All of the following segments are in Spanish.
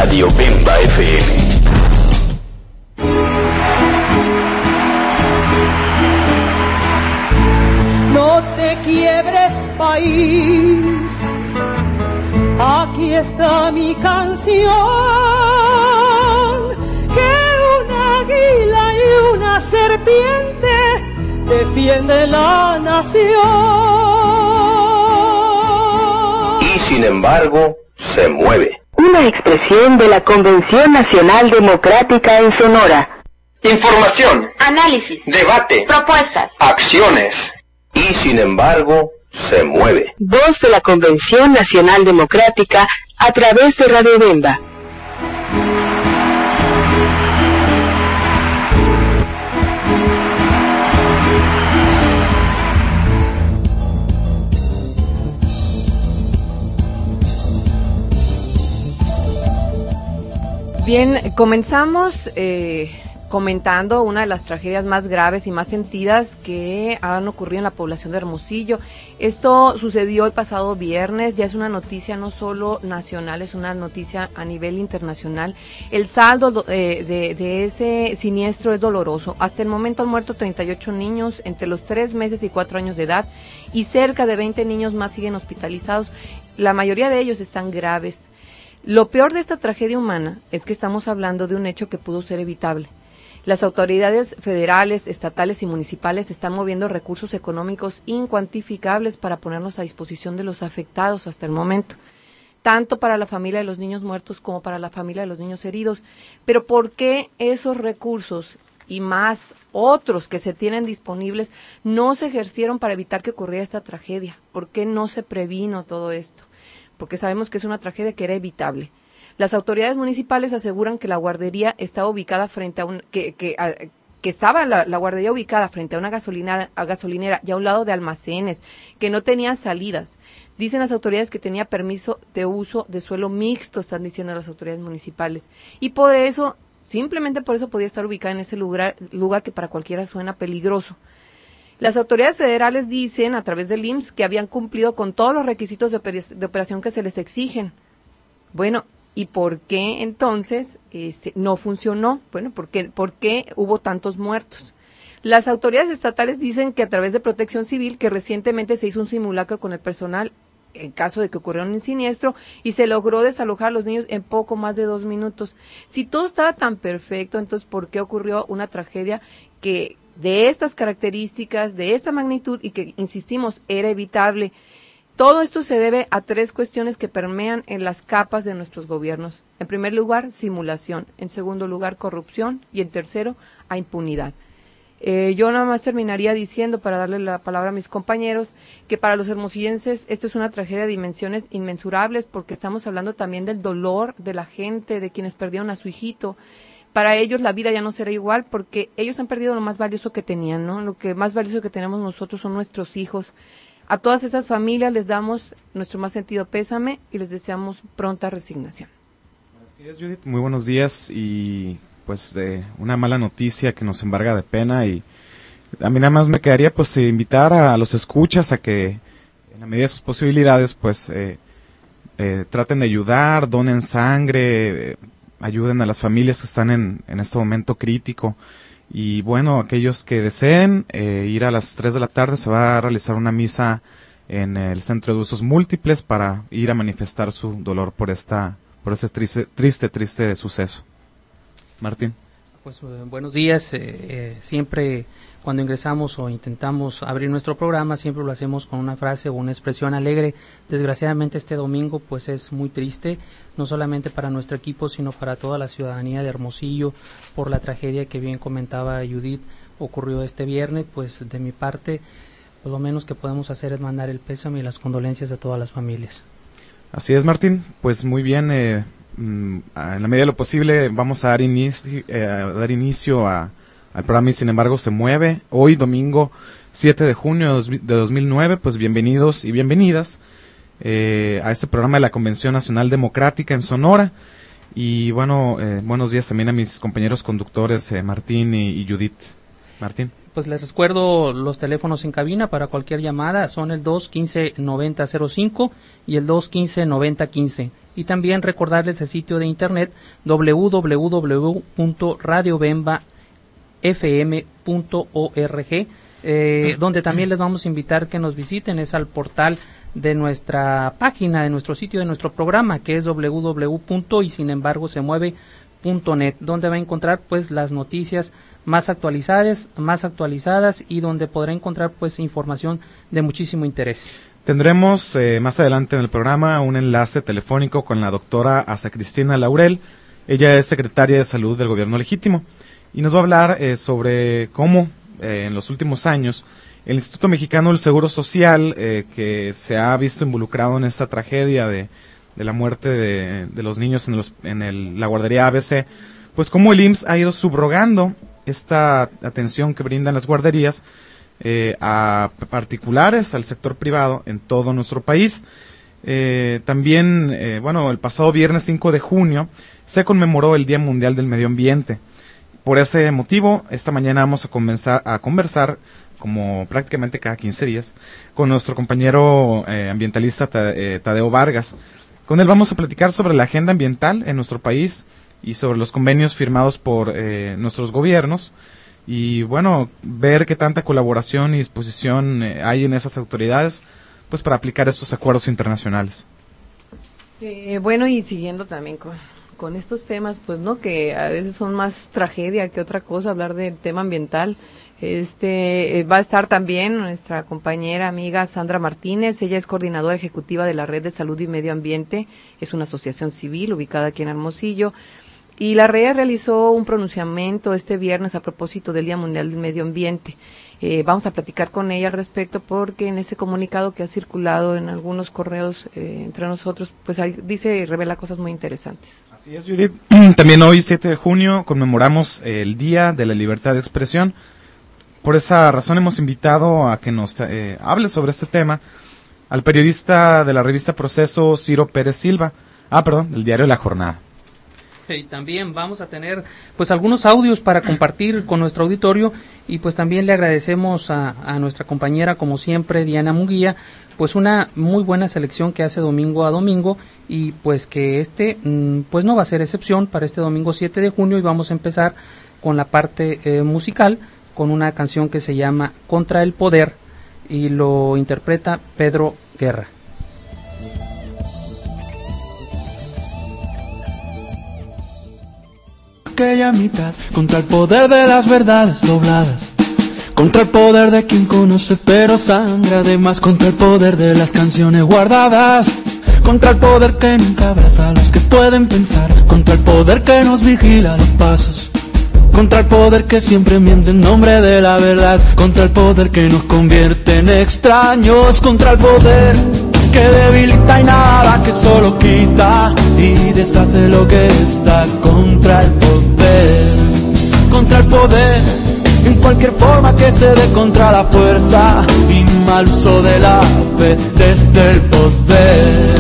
Radio Bemba FM. No te quiebres, país, aquí está mi canción, que una águila y una serpiente defiende la nación. Y sin embargo, se mueve. Una expresión de la Convención Nacional Democrática en Sonora. Información, análisis, debate, propuestas, acciones. Y sin embargo, se mueve. Voz de la Convención Nacional Democrática a través de Radio Bemba. Bien, comenzamos comentando una de las tragedias más graves y más sentidas que han ocurrido en la población de Hermosillo. Esto sucedió el pasado viernes, ya es una noticia no solo nacional, es una noticia a nivel internacional. El saldo de ese siniestro es doloroso. Hasta el momento han muerto 38 niños entre los 3 meses y 4 años de edad y cerca de 20 niños más siguen hospitalizados. La mayoría de ellos están graves. Lo peor de esta tragedia humana es que estamos hablando de un hecho que pudo ser evitable. Las autoridades federales, estatales y municipales están moviendo recursos económicos incuantificables para ponernos a disposición de los afectados hasta el momento, tanto para la familia de los niños muertos como para la familia de los niños heridos. Pero ¿por qué esos recursos y más otros que se tienen disponibles no se ejercieron para evitar que ocurriera esta tragedia? ¿Por qué no se previno todo esto? Porque sabemos que es una tragedia que era evitable. Las autoridades municipales aseguran que la guardería estaba ubicada frente a la guardería ubicada frente a una gasolinera y a un lado de almacenes, que no tenía salidas. Dicen las autoridades que tenía permiso de uso de suelo mixto, están diciendo las autoridades municipales. Y por eso, simplemente por eso podía estar ubicada en ese lugar que para cualquiera suena peligroso. Las autoridades federales dicen, a través del IMSS, que habían cumplido con todos los requisitos de operación que se les exigen. Bueno, ¿y por qué entonces no funcionó? Bueno, ¿por qué hubo tantos muertos? Las autoridades estatales dicen que a través de Protección Civil, que recientemente se hizo un simulacro con el personal en caso de que ocurriera un siniestro y se logró desalojar a los niños en poco más de 2 minutos. Si todo estaba tan perfecto, entonces ¿por qué ocurrió una tragedia que de estas características, de esta magnitud y que, insistimos, era evitable? Todo esto se debe a 3 cuestiones que permean en las capas de nuestros gobiernos. En primer lugar, simulación. En segundo lugar, corrupción. Y en tercero, a impunidad. Yo nada más terminaría diciendo, para darle la palabra a mis compañeros, que para los hermosillenses esto es una tragedia de dimensiones inmensurables, porque estamos hablando también del dolor de la gente, de quienes perdieron a su hijito. Para ellos la vida ya no será igual, porque ellos han perdido lo más valioso que tenían, ¿no? Lo que más valioso que tenemos nosotros son nuestros hijos. A todas esas familias les damos nuestro más sentido pésame y les deseamos pronta resignación. Así es, Judith. Muy buenos días y pues una mala noticia que nos embarga de pena, y a mí nada más me quedaría pues invitar a los escuchas a que en la medida de sus posibilidades pues traten de ayudar, donen sangre, ayuden a las familias que están en este momento crítico. Y bueno, aquellos que deseen ir a las 3 de la tarde, se va a realizar una misa en el Centro de Usos Múltiples para ir a manifestar su dolor por ese triste suceso. Martín. Pues buenos días. Siempre cuando ingresamos o intentamos abrir nuestro programa, siempre lo hacemos con una frase o una expresión alegre. Desgraciadamente este domingo pues es muy triste, no solamente para nuestro equipo, sino para toda la ciudadanía de Hermosillo, por la tragedia que bien comentaba Judith, ocurrió este viernes. Pues de mi parte, pues lo menos que podemos hacer es mandar el pésame y las condolencias a todas las familias. Así es, Martín. Pues muy bien, en la medida de lo posible vamos a dar inicio al programa Y Sin Embargo Se Mueve. Hoy, domingo 7 de junio de 2009, pues bienvenidos y bienvenidas a este programa de la Convención Nacional Democrática en Sonora. Y bueno, buenos días también a mis compañeros conductores Martín y Judith. Martín. Pues les recuerdo los teléfonos en cabina para cualquier llamada, son el 215-9005 y el 215-9015. y también recordarles el sitio de internet www.radiobembafm.org, donde también les vamos a invitar que nos visiten, es al portal de nuestra página, de nuestro sitio, de nuestro programa, que es www.ysinembargosemueve.net, donde va a encontrar pues las noticias más actualizadas y donde podrá encontrar pues información de muchísimo interés. Tendremos más adelante en el programa un enlace telefónico con la doctora Asa Cristina Laurel. Ella es secretaria de Salud del Gobierno Legítimo y nos va a hablar sobre cómo en los últimos años el Instituto Mexicano del Seguro Social, que se ha visto involucrado en esta tragedia de la muerte de los niños en la guardería ABC, pues cómo el IMSS ha ido subrogando esta atención que brindan las guarderías a particulares, al sector privado en todo nuestro país. También, el pasado viernes 5 de junio se conmemoró el Día Mundial del Medio Ambiente. Por ese motivo, esta mañana vamos a conversar, como prácticamente cada 15 días, con nuestro compañero ambientalista Tadeo Vargas. Con él vamos a platicar sobre la agenda ambiental en nuestro país y sobre los convenios firmados por nuestros gobiernos y ver qué tanta colaboración y disposición hay en esas autoridades pues para aplicar estos acuerdos internacionales. Y siguiendo también con estos temas, pues que a veces son más tragedia que otra cosa, hablar del tema ambiental. Va a estar también nuestra compañera amiga Sandra Martínez. Ella es coordinadora ejecutiva de la Red de Salud y Medio Ambiente, es una asociación civil ubicada aquí en Hermosillo, y la red realizó un pronunciamiento este viernes a propósito del Día Mundial del Medio Ambiente. Vamos a platicar con ella al respecto porque en ese comunicado que ha circulado en algunos correos entre nosotros, pues ahí dice y revela cosas muy interesantes. Así es, Judith. También hoy, 7 de junio, conmemoramos el Día de la Libertad de Expresión. Por esa razón hemos invitado a que nos hable sobre este tema al periodista de la revista Proceso, Ciro Pérez Silva, del diario La Jornada. Y también vamos a tener pues algunos audios para compartir con nuestro auditorio y pues también le agradecemos a nuestra compañera, como siempre, Diana Munguía, pues una muy buena selección que hace domingo a domingo y pues que pues no va a ser excepción para este domingo 7 de junio y vamos a empezar con la parte musical con una canción que se llama Contra el Poder y lo interpreta Pedro Guerra. Aquella mitad contra el poder de las verdades dobladas, contra el poder de quien conoce pero sangra de más, contra el poder de las canciones guardadas, contra el poder que nunca abraza a los que pueden pensar, contra el poder que nos vigila los pasos, contra el poder que siempre miente en nombre de la verdad, contra el poder que nos convierte en extraños, contra el poder que debilita y nada, que solo quita y deshace lo que está, contra el poder en cualquier forma que se dé, contra la fuerza y mal uso de la fe desde el poder.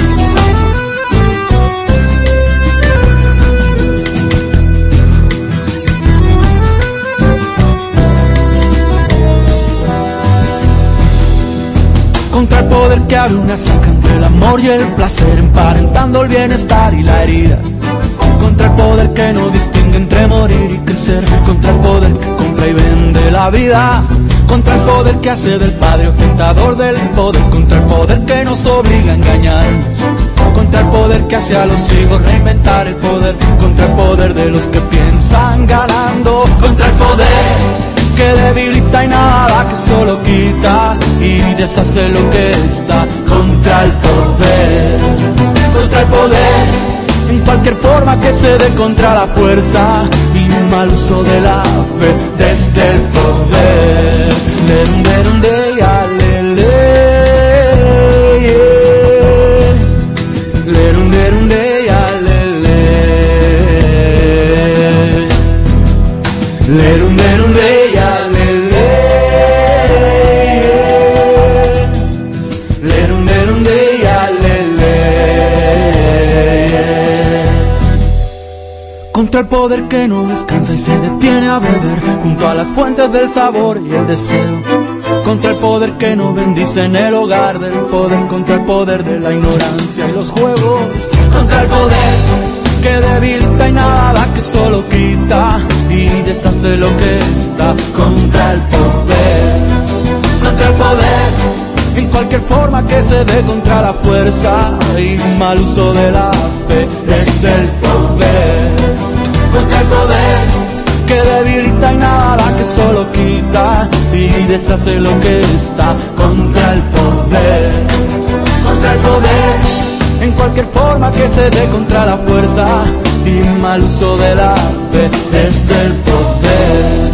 Contra el poder que abre una zanja entre el amor y el placer, emparentando el bienestar y la herida, contra el poder que no distingue entre morir y crecer, contra el poder que compra y vende la vida, contra el poder que hace del padre ostentador del poder, contra el poder que nos obliga a engañarnos, contra el poder que hace a los hijos reinventar el poder, contra el poder de los que piensan ganando, contra el poder que debilita y nada, que solo quita y deshace lo que está, contra el poder en cualquier forma que se dé, contra la fuerza y mal uso de la fe desde el poder. Contra el poder que no descansa y se detiene a beber junto a las fuentes del sabor y el deseo, contra el poder que no bendice en el hogar del poder, contra el poder de la ignorancia y los juegos, contra el poder que debilita y nada que solo quita y deshace lo que está, contra el poder en cualquier forma que se dé, contra la fuerza y mal uso de la fe, desde el poder, contra el poder que debilita y nada que solo quita y deshace lo que está, contra el poder en cualquier forma que se dé, contra la fuerza y mal uso de la fe, desde el poder.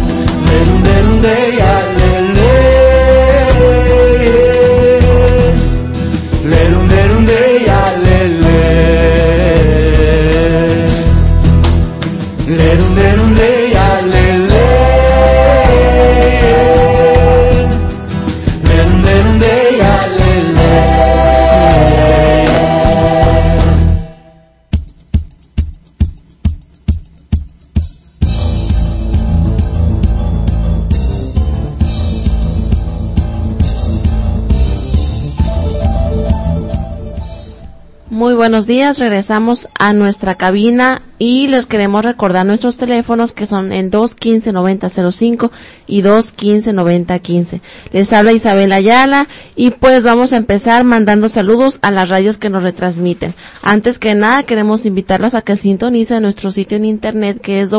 Muy buenos días, regresamos a nuestra cabina y les queremos recordar nuestros teléfonos que son en 215-9005 y 215-9015. Les habla Isabel Ayala y pues vamos a empezar mandando saludos a las radios que nos retransmiten. Antes que nada queremos invitarlos a que sintonicen nuestro sitio en internet que es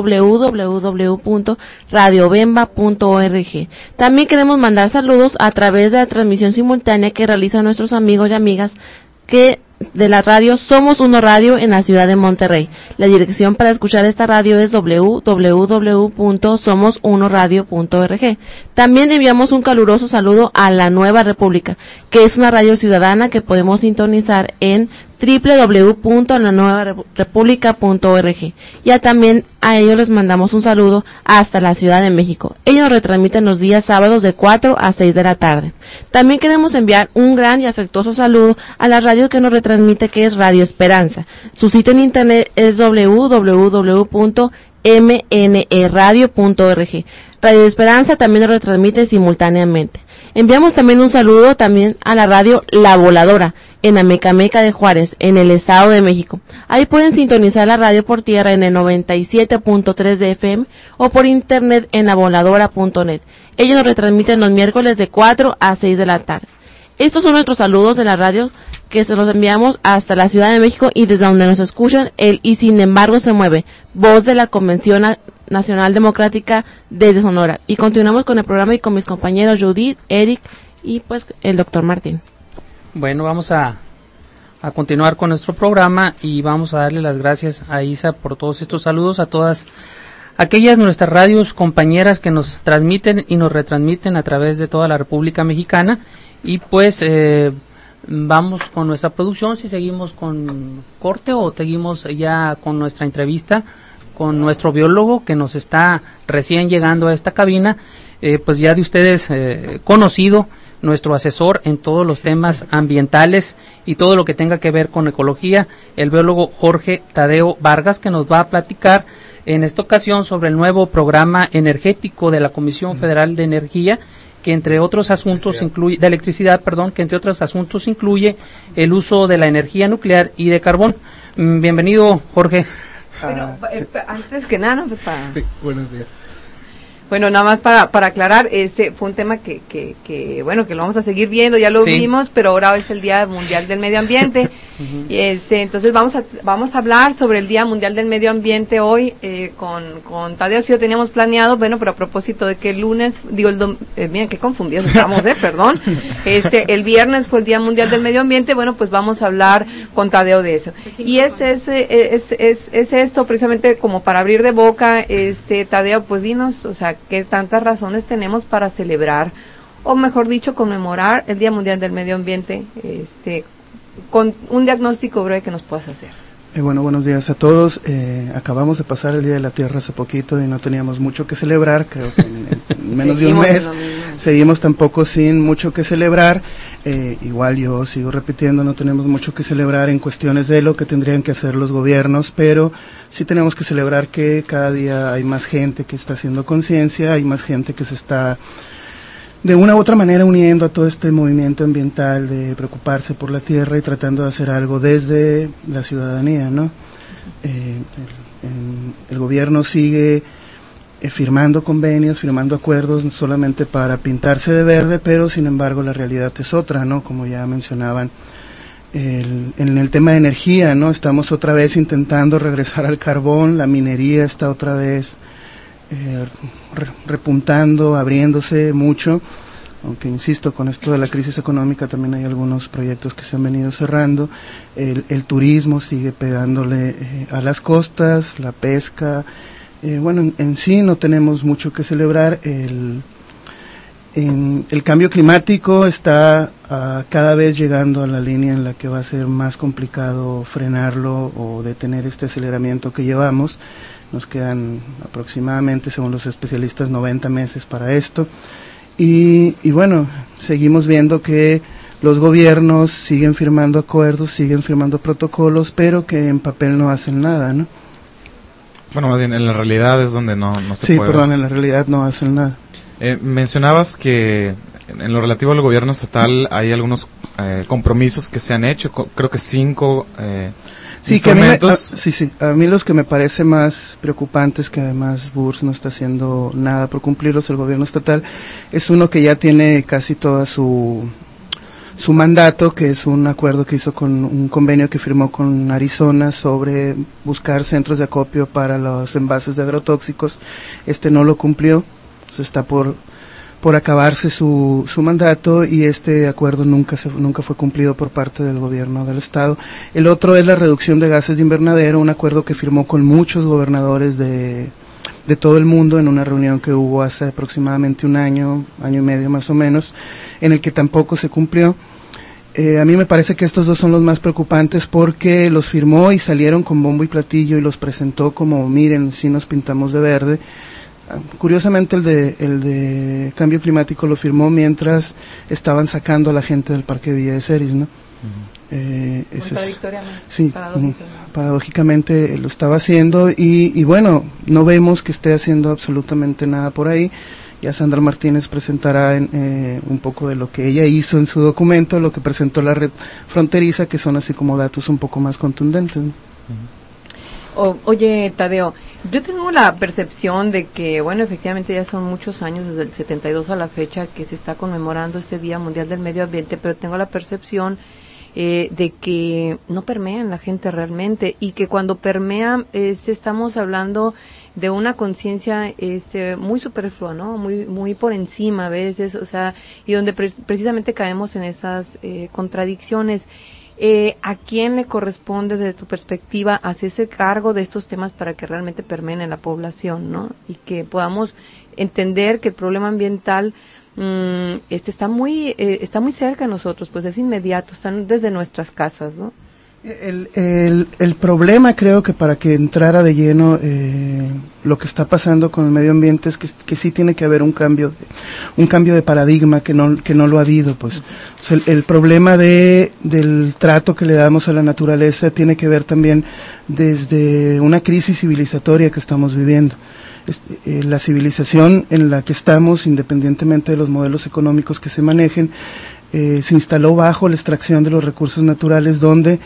www.radiobemba.org. También queremos mandar saludos a través de la transmisión simultánea que realizan nuestros amigos y amigas de la radio Somos Uno Radio en la ciudad de Monterrey. La dirección para escuchar esta radio es www.somosunoradio.org. También enviamos un caluroso saludo a La Nueva República, que es una radio ciudadana que podemos sintonizar en www.lanuevarepublica.org. Ya también a ellos les mandamos un saludo hasta la Ciudad de México. Ellos nos retransmiten los días sábados de 4 a 6 de la tarde. También queremos enviar un gran y afectuoso saludo a la radio que nos retransmite, que es Radio Esperanza. Su sitio en internet es www.mneradio.org. Radio Esperanza también nos retransmite simultáneamente. Enviamos también un saludo también a la radio La Voladora en Amecameca de Juárez, en el Estado de México. Ahí pueden sintonizar la radio por tierra en el 97.3 de FM o por internet en lavoladora.net. Ellos nos retransmiten los miércoles de 4 a 6 de la tarde. Estos son nuestros saludos de la radio que se los enviamos hasta la Ciudad de México y desde donde nos escuchan el Y Sin Embargo Se Mueve, voz de la Convención Nacional Democrática desde Sonora. Y continuamos con el programa y con mis compañeros Judith, Eric y pues el doctor Martín. Bueno, vamos a continuar con nuestro programa y vamos a darle las gracias a Isa por todos estos saludos, a todas aquellas nuestras radios compañeras que nos transmiten y nos retransmiten a través de toda la República Mexicana. Y pues vamos con nuestra producción, si seguimos con corte o seguimos ya con nuestra entrevista con nuestro biólogo que nos está recién llegando a esta cabina, pues ya de ustedes conocido, nuestro asesor en todos los temas ambientales y todo lo que tenga que ver con ecología, el biólogo Jorge Tadeo Vargas, que nos va a platicar en esta ocasión sobre el nuevo programa energético de la Comisión Federal de Energía, que entre otros asuntos incluye, de electricidad, perdón, que entre otros asuntos incluye el uso de la energía nuclear y de carbón. Bienvenido, Jorge. Bueno, antes que nada, pues Sí, buenos días. Bueno, nada más para aclarar, fue un tema que bueno, que lo vamos a seguir viendo, ya lo vimos, pero ahora es el Día Mundial del Medio Ambiente. Y entonces vamos a hablar sobre el Día Mundial del Medio Ambiente hoy con Tadeo. Sí lo teníamos planeado, bueno, pero a propósito de que el lunes, miren qué confundidos estamos, perdón. El viernes fue el Día Mundial del Medio Ambiente, bueno, pues vamos a hablar con Tadeo de eso. Y es esto precisamente como para abrir de boca, Tadeo, pues dinos, o sea, qué tantas razones tenemos para celebrar, o mejor dicho, conmemorar el Día Mundial del Medio Ambiente, con un diagnóstico breve que nos puedas hacer. Bueno, buenos días a todos. Acabamos de pasar el Día de la Tierra hace poquito y no teníamos mucho que celebrar, creo que en menos de un mes. Seguimos tampoco sin mucho que celebrar. Igual yo sigo repitiendo, no tenemos mucho que celebrar en cuestiones de lo que tendrían que hacer los gobiernos, pero sí tenemos que celebrar que cada día hay más gente que está haciendo conciencia, hay más gente que se está de una u otra manera uniendo a todo este movimiento ambiental de preocuparse por la tierra y tratando de hacer algo desde la ciudadanía, ¿no? El gobierno sigue firmando convenios, firmando acuerdos solamente para pintarse de verde, pero sin embargo la realidad es otra, ¿no? Como ya mencionaban, en el tema de energía, ¿no? Estamos otra vez intentando regresar al carbón, la minería está otra vez repuntando, abriéndose mucho, aunque insisto, con esto de la crisis económica también hay algunos proyectos que se han venido cerrando. El turismo sigue pegándole a las costas, la pesca, bueno, en sí no tenemos mucho que celebrar. El cambio climático está cada vez llegando a la línea en la que va a ser más complicado frenarlo o detener este aceleramiento que llevamos. Nos quedan aproximadamente, según los especialistas, 90 meses para esto. Y bueno, seguimos viendo que los gobiernos siguen firmando acuerdos, siguen firmando protocolos, pero que en papel no hacen nada, ¿no? Bueno, más bien en la realidad es donde no se puede. Sí, perdón, en la realidad no hacen nada. Mencionabas que en lo relativo al gobierno estatal hay algunos compromisos que se han hecho, creo que 5 sí, que a mí los que me parece más preocupantes, que además Burs no está haciendo nada por cumplirlos, el gobierno estatal, es uno que ya tiene casi toda su mandato, que es un acuerdo que hizo con un convenio que firmó con Arizona sobre buscar centros de acopio para los envases de agrotóxicos. No lo cumplió, está por acabarse su mandato, y este acuerdo nunca fue cumplido por parte del gobierno del estado. El otro es la reducción de gases de invernadero, un acuerdo que firmó con muchos gobernadores de todo el mundo en una reunión que hubo hace aproximadamente un año y medio más o menos, en el que tampoco se cumplió. A mí me parece que estos dos son los más preocupantes porque los firmó y salieron con bombo y platillo y los presentó como, miren, sí nos pintamos de verde. Curiosamente el de cambio climático lo firmó mientras estaban sacando a la gente del parque de Villa de Ceris, ¿no? Contradictoriamente. Sí, paradójicamente lo estaba haciendo y bueno, no vemos que esté haciendo absolutamente nada por ahí. Ya Sandra Martínez presentará un poco de lo que ella hizo en su documento, lo que presentó la red fronteriza, que son así como datos un poco más contundentes, ¿no? Oye, Tadeo, yo tengo la percepción de que, bueno, efectivamente ya son muchos años, desde el 72 a la fecha, que se está conmemorando este Día Mundial del Medio Ambiente, pero tengo la percepción de que no permea en la gente realmente, y que cuando permea estamos hablando de una conciencia muy superflua, ¿no? Muy por encima a veces, o sea, y donde precisamente caemos en esas contradicciones. ¿A quién le corresponde, desde tu perspectiva, hacerse cargo de estos temas para que realmente permeen en la población, ¿no? Y que podamos entender que el problema ambiental está muy cerca de nosotros, pues es inmediato, están desde nuestras casas, ¿no? El problema, creo que para que entrara de lleno lo que está pasando con el medio ambiente es que sí tiene que haber un cambio de paradigma que no lo ha habido, pues. O sea, el problema del trato que le damos a la naturaleza tiene que ver también desde una crisis civilizatoria que estamos viviendo. La civilización en la que estamos, independientemente de los modelos económicos que se manejen, se instaló bajo la extracción de los recursos naturales, donde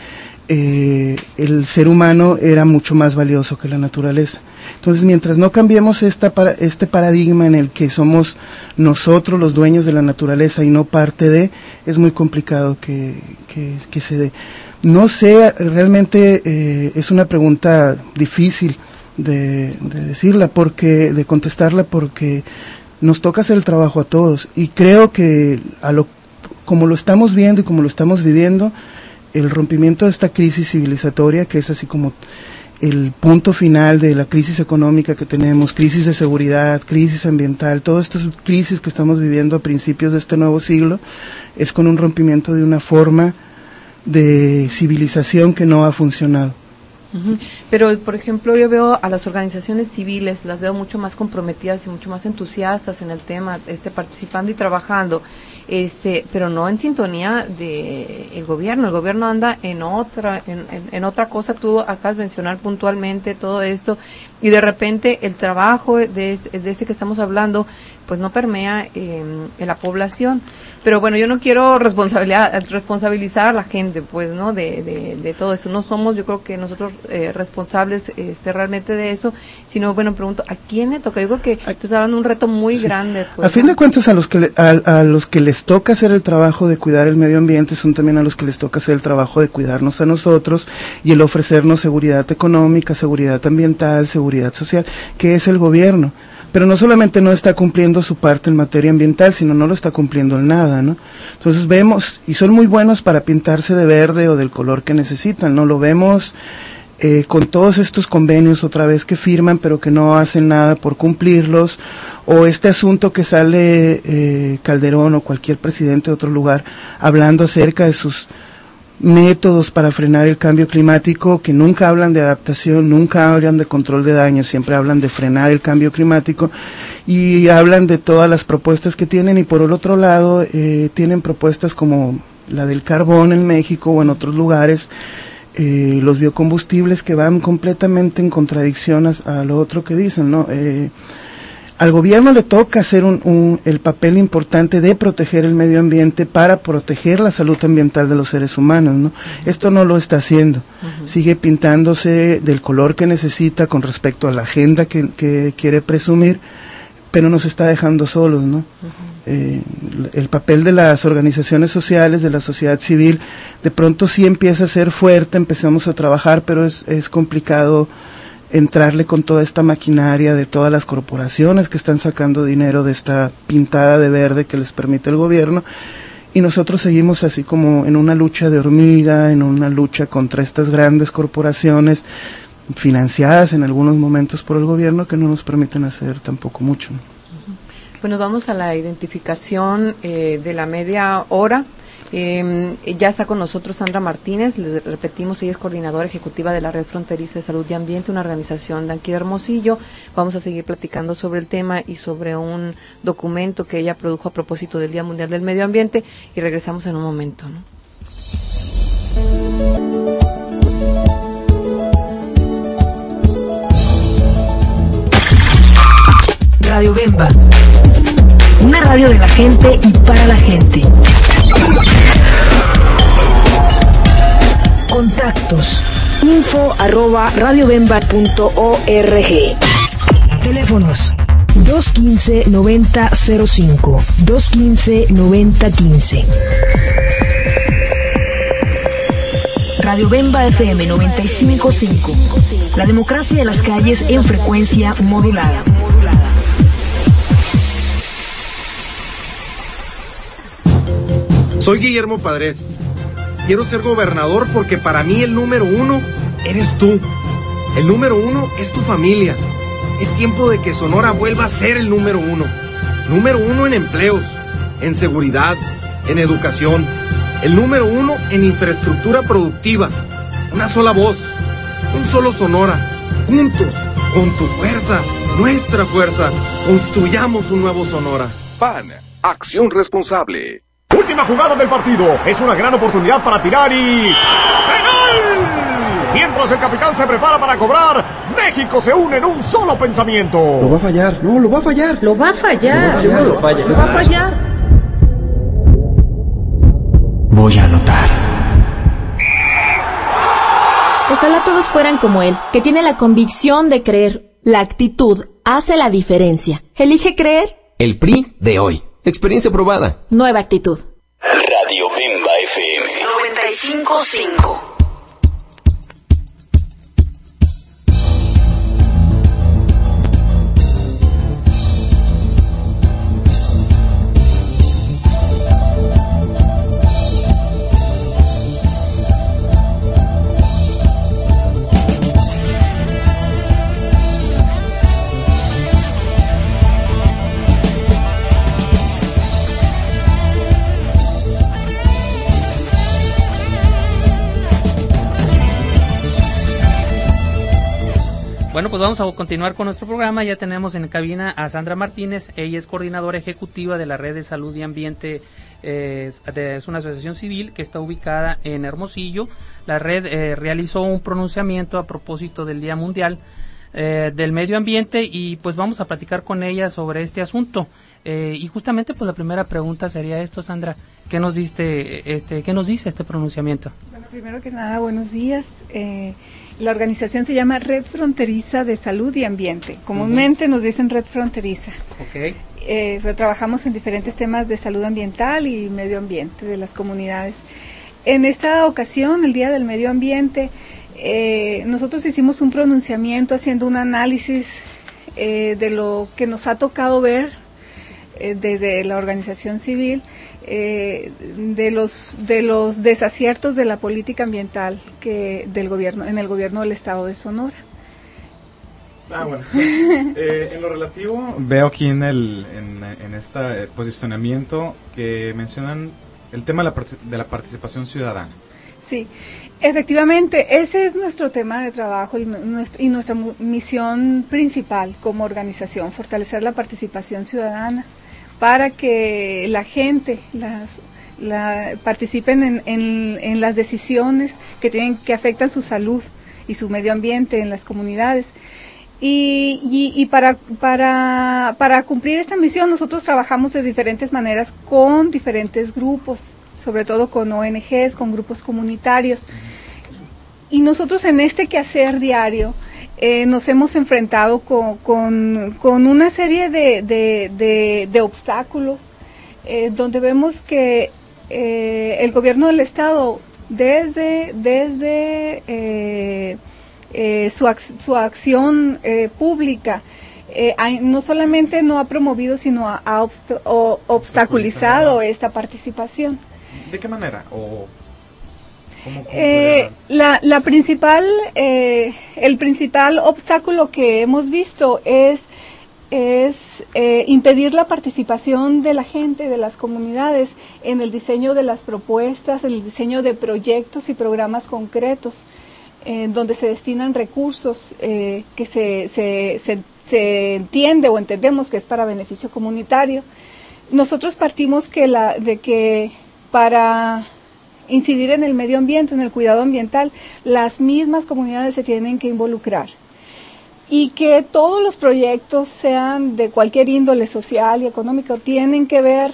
el ser humano era mucho más valioso que la naturaleza. Entonces, mientras no cambiemos este paradigma en el que somos nosotros los dueños de la naturaleza y no parte de, es muy complicado que se dé. No sé, realmente es una pregunta difícil de decirla, de contestarla, porque nos toca hacer el trabajo a todos, y creo que como lo estamos viendo y como lo estamos viviendo, el rompimiento de esta crisis civilizatoria, que es así como el punto final de la crisis económica que tenemos, crisis de seguridad, crisis ambiental, todas estas crisis que estamos viviendo a principios de este nuevo siglo, es con un rompimiento de una forma de civilización que no ha funcionado. Uh-huh. Pero, por ejemplo, yo veo a las organizaciones civiles, las veo mucho más comprometidas y mucho más entusiastas en el tema, participando y trabajando, pero no en sintonía de el gobierno. El gobierno anda en otra cosa. Tú acabas de mencionar puntualmente todo esto, y de repente el trabajo de ese que estamos hablando, pues no permea en la población. Pero bueno, yo no quiero responsabilizar a la gente, pues, ¿no? De todo eso. No somos, yo creo que nosotros responsables realmente de eso, sino, bueno, pregunto, ¿a quién le toca? Yo creo que estás hablando de un reto muy grande. Pues, a fin de cuentas, a los que les toca hacer el trabajo de cuidar el medio ambiente, son también a los que les toca hacer el trabajo de cuidarnos a nosotros y el ofrecernos seguridad económica, seguridad ambiental, seguridad social, que es el gobierno. Pero no solamente no está cumpliendo su parte en materia ambiental, sino no lo está cumpliendo en nada, ¿no? Entonces vemos, y son muy buenos para pintarse de verde o del color que necesitan, ¿no? Lo vemos con todos estos convenios otra vez que firman, pero que no hacen nada por cumplirlos, o este asunto que sale Calderón o cualquier presidente de otro lugar hablando acerca de sus métodos para frenar el cambio climático, que nunca hablan de adaptación, nunca hablan de control de daños, siempre hablan de frenar el cambio climático y hablan de todas las propuestas que tienen, y por el otro lado tienen propuestas como la del carbón en México o en otros lugares, los biocombustibles, que van completamente en contradicción a lo otro que dicen, ¿no? Al gobierno le toca hacer el papel importante de proteger el medio ambiente para proteger la salud ambiental de los seres humanos, ¿no? Esto no lo está haciendo. Sigue pintándose del color que necesita con respecto a la agenda que quiere presumir, pero nos está dejando solos, ¿no? El papel de las organizaciones sociales, de la sociedad civil, de pronto sí empieza a ser fuerte, empezamos a trabajar, pero es complicado entrarle con toda esta maquinaria de todas las corporaciones que están sacando dinero de esta pintada de verde que les permite el gobierno, y nosotros seguimos así como en una lucha de hormiga, en una lucha contra estas grandes corporaciones financiadas en algunos momentos por el gobierno, que no nos permiten hacer tampoco mucho. Pues nos vamos a la identificación de la media hora. Ya está con nosotros Sandra Martínez, le repetimos, ella es coordinadora ejecutiva de la Red Fronteriza de Salud y Ambiente, una organización de aquí de Hermosillo. Vamos a seguir platicando sobre el tema y sobre un documento que ella produjo a propósito del Día Mundial del Medio Ambiente, y regresamos en un momento, ¿no? Radio Bemba, una radio de la gente y para la gente. Contactos info@radiobemba.org. Teléfonos 215-9005, 215-9015. Radio Bemba FM 95.5. La democracia de las calles en frecuencia modulada. Soy Guillermo Padres. Quiero ser gobernador porque para mí el número uno eres tú. El número uno es tu familia. Es tiempo de que Sonora vuelva a ser el número uno. Número uno en empleos, en seguridad, en educación. El número uno en infraestructura productiva. Una sola voz, un solo Sonora. Juntos, con tu fuerza, nuestra fuerza, construyamos un nuevo Sonora. PAN, acción responsable. Última jugada del partido. Es una gran oportunidad para tirar y... ¡penal! Mientras el capitán se prepara para cobrar, México se une en un solo pensamiento. Lo va a fallar. No, lo va a fallar. Lo va a fallar. Seguro lo falla. Lo va a fallar. Voy a anotar. Ojalá todos fueran como él, que tiene la convicción de creer. La actitud hace la diferencia. Elige creer. El PRI de hoy. Experiencia probada. Nueva actitud. Radio Bemba FM 95.5. Bueno, pues vamos a continuar con nuestro programa. Ya tenemos en cabina a Sandra Martínez. Ella es coordinadora ejecutiva de la Red de Salud y Ambiente. Es una asociación civil que está ubicada en Hermosillo. La red realizó un pronunciamiento a propósito del Día Mundial del Medio Ambiente, y pues vamos a platicar con ella sobre este asunto. Y justamente pues la primera pregunta sería esto, Sandra, ¿qué nos dice este pronunciamiento? Bueno, primero que nada, buenos días. La organización se llama Red Fronteriza de Salud y Ambiente. Comúnmente nos dicen Red Fronteriza. Okay. Pero trabajamos en diferentes temas de salud ambiental y medio ambiente de las comunidades. En esta ocasión, el Día del Medio Ambiente, nosotros hicimos un pronunciamiento haciendo un análisis de lo que nos ha tocado ver desde la organización civil, de los desaciertos de la política ambiental en el gobierno del estado de Sonora. Bueno. En lo relativo, veo aquí en este posicionamiento que mencionan el tema de la participación ciudadana. Sí, efectivamente, ese es nuestro tema de trabajo y nuestra misión principal como organización, fortalecer la participación ciudadana para que la gente participen en las decisiones que afectan su salud y su medio ambiente en las comunidades. Y para cumplir esta misión nosotros trabajamos de diferentes maneras con diferentes grupos, sobre todo con ONGs, con grupos comunitarios. Y nosotros en este quehacer diario nos hemos enfrentado con una serie de obstáculos donde vemos que el gobierno del estado desde su acción pública no solamente no ha promovido sino ha obstaculizado esta participación. ¿De qué manera? El principal obstáculo que hemos visto es impedir la participación de la gente, de las comunidades, en el diseño de las propuestas, en el diseño de proyectos y programas concretos, donde se destinan recursos que se entiende o entendemos que es para beneficio comunitario. Nosotros partimos de que para incidir en el medio ambiente, en el cuidado ambiental, las mismas comunidades se tienen que involucrar y que todos los proyectos, sean de cualquier índole social y económico, tienen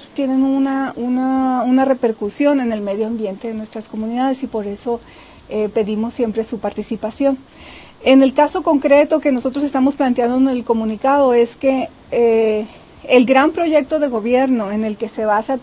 una repercusión en el medio ambiente de nuestras comunidades y por eso pedimos siempre su participación. En el caso concreto que nosotros estamos planteando en el comunicado es que el gran proyecto de gobierno en el que se basa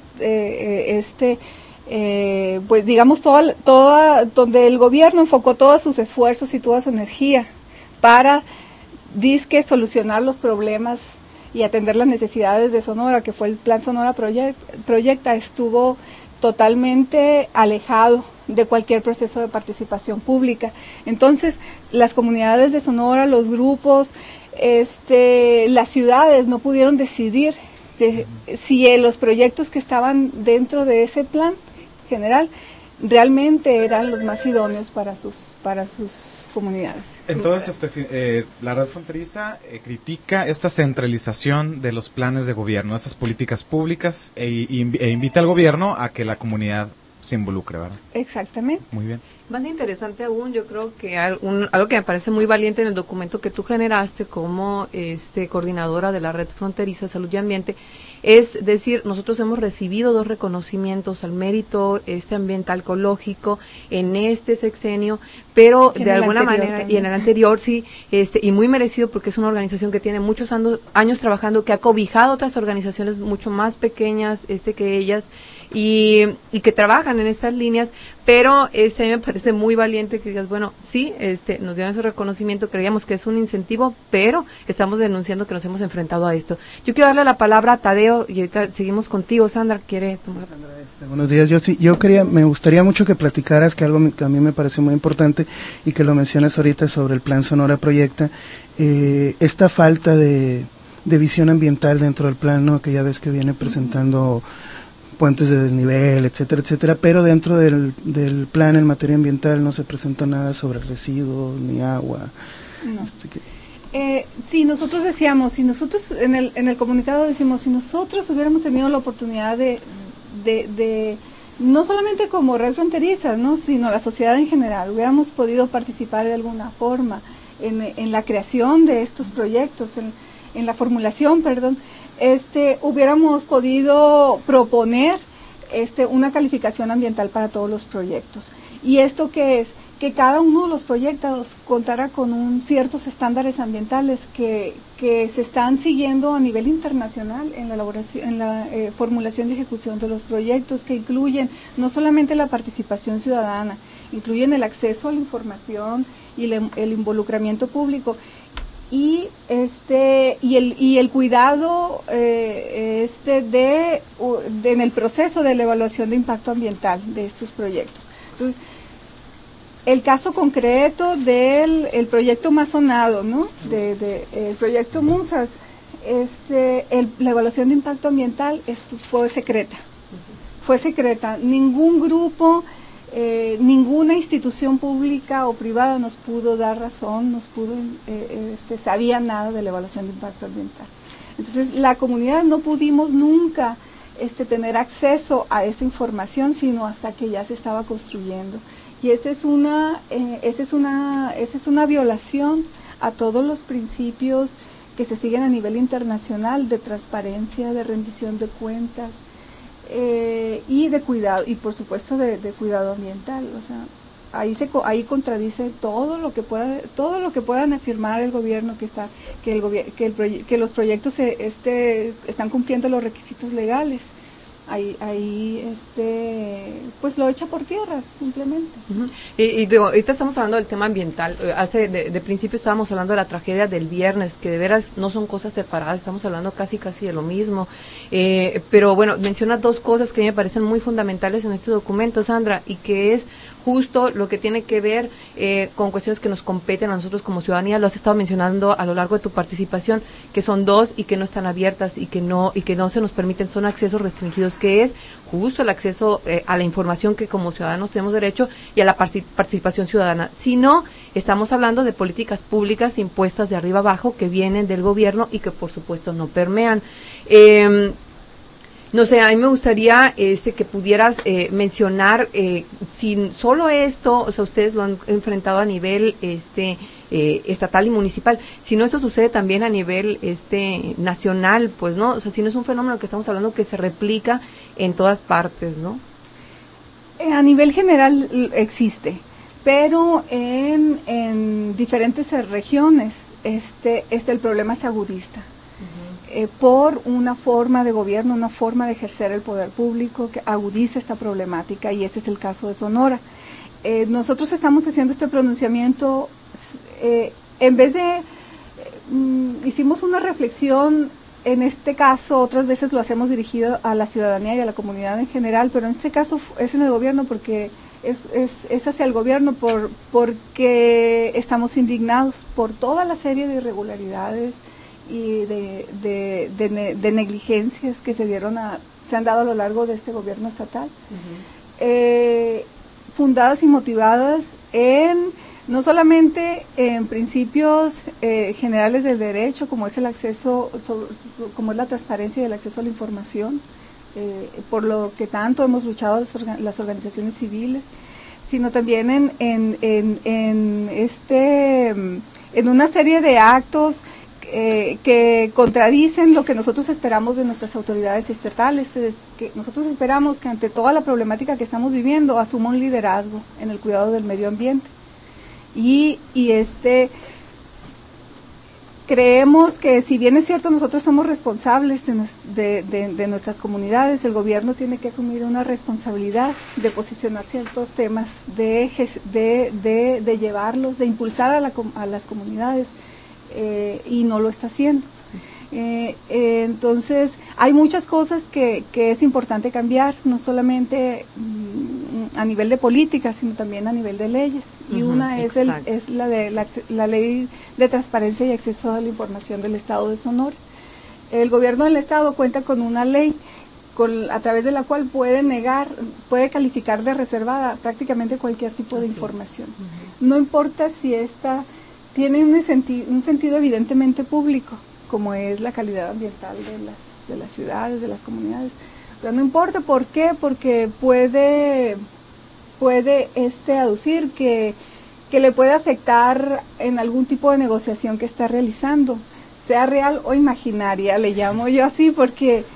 pues digamos donde el gobierno enfocó todos sus esfuerzos y toda su energía para solucionar los problemas y atender las necesidades de Sonora, que fue el Plan Sonora Proyecta, estuvo totalmente alejado de cualquier proceso de participación pública. Entonces, las comunidades de Sonora, los grupos, las ciudades no pudieron decidir si los proyectos que estaban dentro de ese plan general realmente eran los más idóneos para sus comunidades. Entonces, la Red Fronteriza critica esta centralización de los planes de gobierno, estas políticas públicas, e invita al gobierno a que la comunidad se involucre, ¿verdad? Exactamente. Muy bien. Más interesante aún, yo creo que algo que me parece muy valiente en el documento que tú generaste como coordinadora de la Red Fronteriza Salud y Ambiente, es decir, nosotros hemos recibido 2 reconocimientos al mérito ambiental ecológico en este sexenio, pero de alguna manera, también. Y en el anterior sí, y muy merecido porque es una organización que tiene muchos años trabajando, que ha cobijado otras organizaciones mucho más pequeñas que ellas, y que trabajan en estas líneas, pero a mí me parece muy valiente que digas, bueno, sí, nos dieron ese reconocimiento, creíamos que es un incentivo, pero estamos denunciando que nos hemos enfrentado a esto. Yo quiero darle la palabra a Tadeo y ahorita seguimos contigo. Sandra, ¿quiere tomar? Buenos días. Me gustaría mucho que platicaras que algo que a mí me parece muy importante y que lo mencionas ahorita sobre el Plan Sonora Proyecta, esta falta de visión ambiental dentro del plan, ¿no? Que ya ves que viene presentando puentes de desnivel, etcétera, etcétera, pero dentro del plan en materia ambiental no se presenta nada sobre residuos ni agua. No. Sí, nosotros decíamos, en el comunicado decimos, si nosotros hubiéramos tenido la oportunidad de no solamente como Red Fronteriza, ¿no? Sino la sociedad en general, hubiéramos podido participar de alguna forma en la creación de estos proyectos, en la formulación, hubiéramos podido proponer una calificación ambiental para todos los proyectos. ¿Y esto qué es? Que cada uno de los proyectos contara con ciertos estándares ambientales que se están siguiendo a nivel internacional en la elaboración, en la formulación y ejecución de los proyectos, que incluyen no solamente la participación ciudadana, incluyen el acceso a la información y el involucramiento público y el cuidado en el proceso de la evaluación de impacto ambiental de estos proyectos. Entonces, el caso concreto del proyecto más sonado, ¿no? El proyecto Musas, la evaluación de impacto ambiental fue secreta. Fue secreta. Ningún grupo, ninguna institución pública o privada nos pudo dar razón, se sabía nada de la evaluación de impacto ambiental. Entonces, la comunidad no pudimos nunca tener acceso a esta información, sino hasta que ya se estaba construyendo. Y esa es una violación a todos los principios que se siguen a nivel internacional de transparencia, de rendición de cuentas y de cuidado, y por supuesto de cuidado ambiental. O sea, ahí contradice todo lo que puedan afirmar el gobierno que los proyectos están cumpliendo los requisitos legales. Pues lo echa por tierra, simplemente. Uh-huh. Y digo, ahorita estamos hablando del tema ambiental. De principio estábamos hablando de la tragedia del viernes, que de veras no son cosas separadas, estamos hablando casi de lo mismo. Pero bueno, menciona dos cosas que a mí me parecen muy fundamentales en este documento, Sandra, y que es justo lo que tiene que ver con cuestiones que nos competen a nosotros como ciudadanía. Lo has estado mencionando a lo largo de tu participación, que son dos y que no están abiertas y que no se nos permiten, son accesos restringidos, que es justo el acceso a la información que como ciudadanos tenemos derecho y a la participación ciudadana. Si no, estamos hablando de políticas públicas impuestas de arriba abajo que vienen del gobierno y que por supuesto no permean. No sé, a mí me gustaría que pudieras mencionar, si solo esto, o sea, ustedes lo han enfrentado a nivel estatal y municipal, si no esto sucede también a nivel nacional, pues, ¿no? O sea, si no es un fenómeno que estamos hablando que se replica en todas partes, ¿no? A nivel general existe, pero en diferentes regiones el problema se agudiza. Por una forma de gobierno, una forma de ejercer el poder público que agudiza esta problemática, y ese es el caso de Sonora. Nosotros estamos haciendo este pronunciamiento, en vez de, hicimos una reflexión, en este caso, otras veces lo hacemos dirigido a la ciudadanía y a la comunidad en general, pero en este caso es en el gobierno porque es hacia el gobierno porque estamos indignados por toda la serie de irregularidades y de negligencias que se han dado a lo largo de este gobierno estatal, fundadas y motivadas no solamente en principios generales del derecho, como es el acceso, como es la transparencia y el acceso a la información, por lo que tanto hemos luchado las organizaciones civiles, sino también en una serie de actos que contradicen lo que nosotros esperamos de nuestras autoridades estatales. Que nosotros esperamos que ante toda la problemática que estamos viviendo asuma un liderazgo en el cuidado del medio ambiente. Y creemos que, si bien es cierto, nosotros somos responsables de nuestras comunidades, el gobierno tiene que asumir una responsabilidad de posicionar ciertos temas, de llevarlos, de impulsar a las comunidades, y no lo está haciendo. Entonces, hay muchas cosas que es importante cambiar, no solamente a nivel de política, sino también a nivel de leyes. Y una es la ley de transparencia y acceso a la información del Estado de Sonora. El gobierno del Estado cuenta con una ley a través de la cual puede calificar de reservada prácticamente cualquier tipo de información. No importa si esta tiene un sentido evidentemente público, como es la calidad ambiental de las ciudades, de las comunidades. O sea, no importa. ¿Por qué? Porque puede aducir que le puede afectar en algún tipo de negociación que está realizando. sea real o imaginaria, le llamo yo así, porque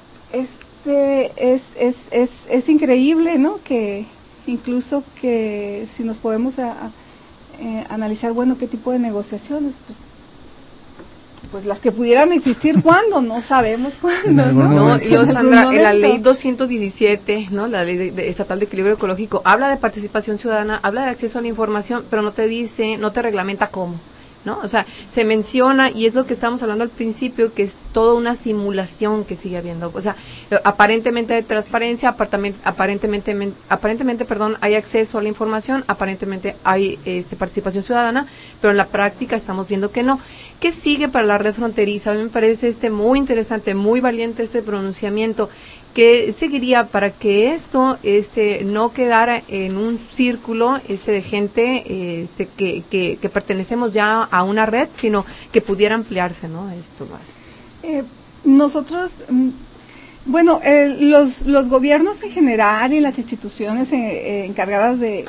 es increíble, ¿no? Que incluso que si nos podemos analizar, bueno, qué tipo de negociaciones, pues las que pudieran existir, ¿cuándo? No sabemos cuándo, ¿no? No, yo, Sandra, la ley 217, ¿no? La ley estatal de equilibrio ecológico, habla de participación ciudadana, habla de acceso a la información, pero no te dice, no te reglamenta cómo, ¿no? O sea, se menciona, y es lo que estábamos hablando al principio, que es toda una simulación que sigue habiendo. O sea, aparentemente hay transparencia, aparentemente, hay acceso a la información, aparentemente hay participación ciudadana, pero en la práctica estamos viendo que no. ¿Qué sigue para la red fronteriza? A mí me parece muy interesante, muy valiente este pronunciamiento. ¿Qué seguiría para que esto no quedara en un círculo de gente que pertenecemos ya a una red, sino que pudiera ampliarse, ¿no? Esto más. Nosotros, bueno, los gobiernos en general y las instituciones encargadas de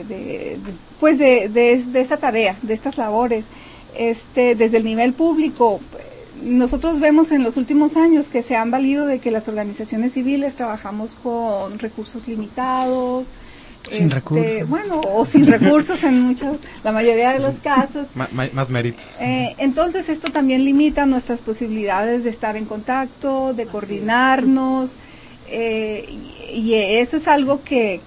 esta tarea, de estas labores, desde el nivel público, nosotros vemos en los últimos años que se han valido de que las organizaciones civiles trabajamos con recursos limitados, sin recursos. Bueno, o sin recursos en la mayoría de los casos. Más mérito. Entonces esto también limita nuestras posibilidades de estar en contacto, de coordinarnos, y eso es algo que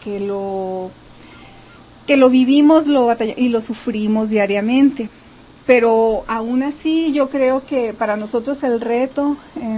lo vivimos y lo sufrimos diariamente. Pero aún así yo creo que para nosotros el reto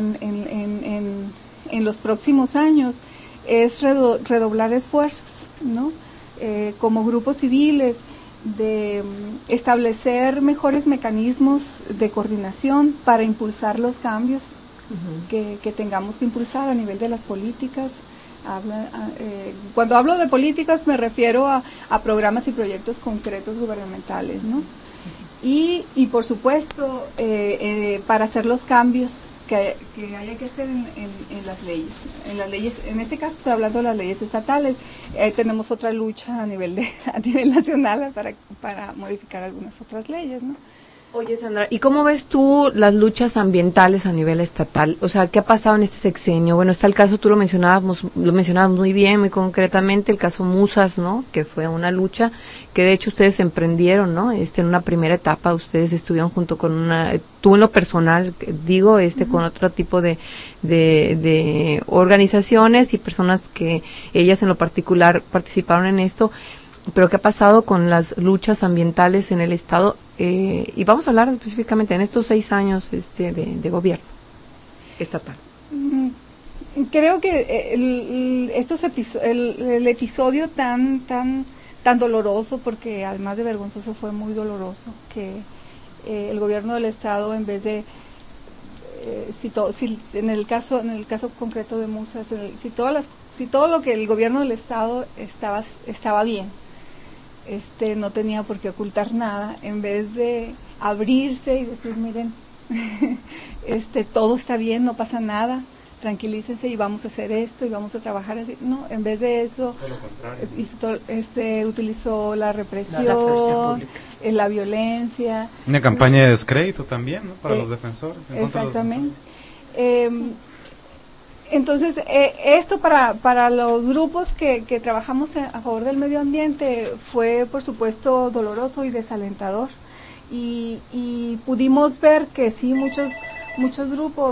en los próximos años es redoblar esfuerzos, ¿no? Como grupos civiles, de establecer mejores mecanismos de coordinación para impulsar los cambios que tengamos que impulsar a nivel de las políticas. Cuando hablo de políticas me refiero a programas y proyectos concretos gubernamentales, ¿no? Y por supuesto, para hacer los cambios que haya que hacer en las leyes, en este caso estoy hablando de las leyes estatales, tenemos otra lucha a nivel nacional para modificar algunas otras leyes, ¿no? Oye, Sandra, ¿y cómo ves tú las luchas ambientales a nivel estatal? O sea, ¿qué ha pasado en este sexenio? Bueno, está el caso, tú lo mencionabas muy bien, muy concretamente, el caso Musas, ¿no? Que fue una lucha que de hecho ustedes emprendieron, ¿no? En una primera etapa, ustedes estuvieron junto con tú en lo personal, digo, con otro tipo de organizaciones y personas que ellas en lo particular participaron en esto. Pero ¿qué ha pasado con las luchas ambientales en el Estado? Y vamos a hablar específicamente en estos 6 años de gobierno estatal. Creo que el episodio tan doloroso, porque además de vergonzoso fue muy doloroso, que el gobierno del Estado, en vez de en el caso concreto de Musas, si todo lo que el gobierno del Estado estaba bien, no tenía por qué ocultar nada, en vez de abrirse y decir, miren, todo está bien, no pasa nada, tranquilícense y vamos a hacer esto y vamos a trabajar así. No, en vez de eso, utilizó la represión, la violencia. Una campaña de descrédito también, ¿no? Para los defensores. Exactamente. Entonces, esto para los grupos que trabajamos a favor del medio ambiente fue, por supuesto, doloroso y desalentador. Y pudimos ver que sí, muchos grupos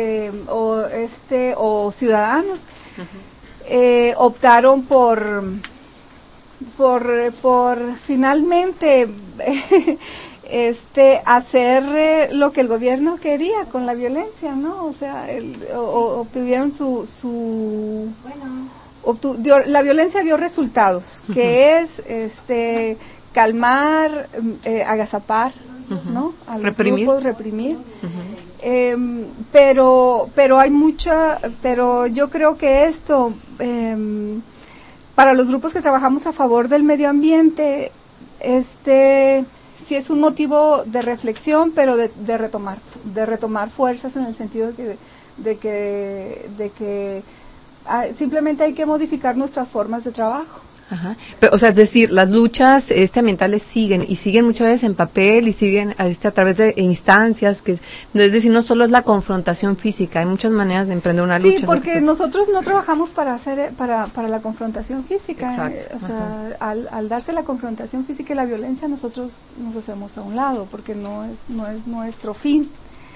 o ciudadanos optaron por finalmente hacer lo que el gobierno quería con la violencia, ¿no? O sea, obtuvieron la violencia dio resultados, que es calmar, agazapar, ¿no? A los grupos, reprimir. Pero yo creo que esto, para los grupos que trabajamos a favor del medio ambiente, sí es un motivo de reflexión, pero de retomar fuerzas, en el sentido de que simplemente hay que modificar nuestras formas de trabajo. Ajá. Pero, o sea, es decir, las luchas ambientales siguen muchas veces en papel y siguen a través de instancias que es decir, no solo es la confrontación física, hay muchas maneras de emprender una lucha. Sí, porque nosotros no trabajamos para la confrontación física. Exacto. O sea, al darse la confrontación física y la violencia, nosotros nos hacemos a un lado porque no es nuestro fin.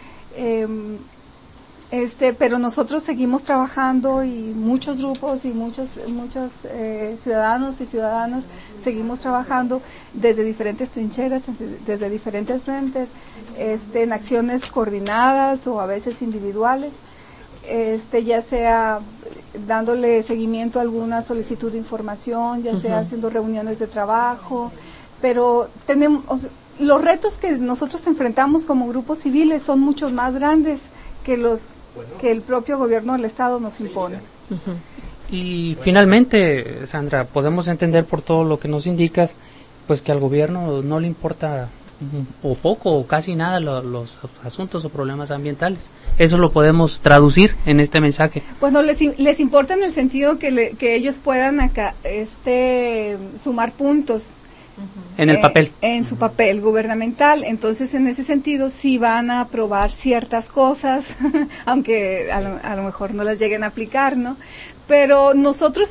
Pero nosotros seguimos trabajando y muchos grupos y muchos ciudadanos y ciudadanas seguimos trabajando desde diferentes trincheras, desde diferentes frentes, en acciones coordinadas o a veces individuales, ya sea dándole seguimiento a alguna solicitud de información, ya sea haciendo reuniones de trabajo, pero los retos que nosotros enfrentamos como grupos civiles son mucho más grandes que el propio gobierno del Estado nos impone. Y finalmente, Sandra, podemos entender por todo lo que nos indicas, pues que al gobierno no le importa o poco o casi nada los asuntos o problemas ambientales. Eso lo podemos traducir en este mensaje. Bueno, les importa en el sentido que ellos puedan acá sumar puntos en el papel. En su papel gubernamental. Entonces, en ese sentido, sí van a aprobar ciertas cosas, aunque a lo mejor no las lleguen a aplicar, ¿no? Pero nosotros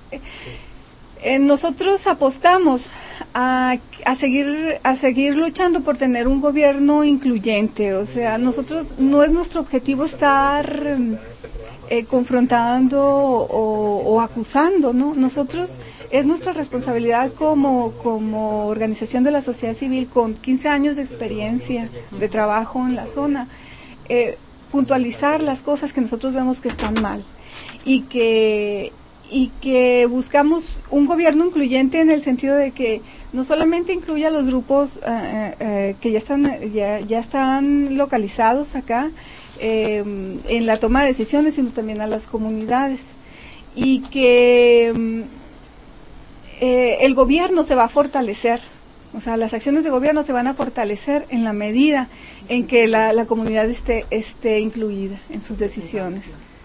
apostamos a seguir luchando por tener un gobierno incluyente. O sea, no es nuestro objetivo estar confrontando o acusando, ¿no? Es nuestra responsabilidad como organización de la sociedad civil con 15 años de experiencia de trabajo en la zona, puntualizar las cosas que nosotros vemos que están mal y que buscamos un gobierno incluyente en el sentido de que no solamente incluya a los grupos que ya están localizados acá en la toma de decisiones, sino también a las comunidades, y que el gobierno se va a fortalecer, o sea, las acciones de gobierno se van a fortalecer en la medida en que la comunidad esté incluida en sus decisiones.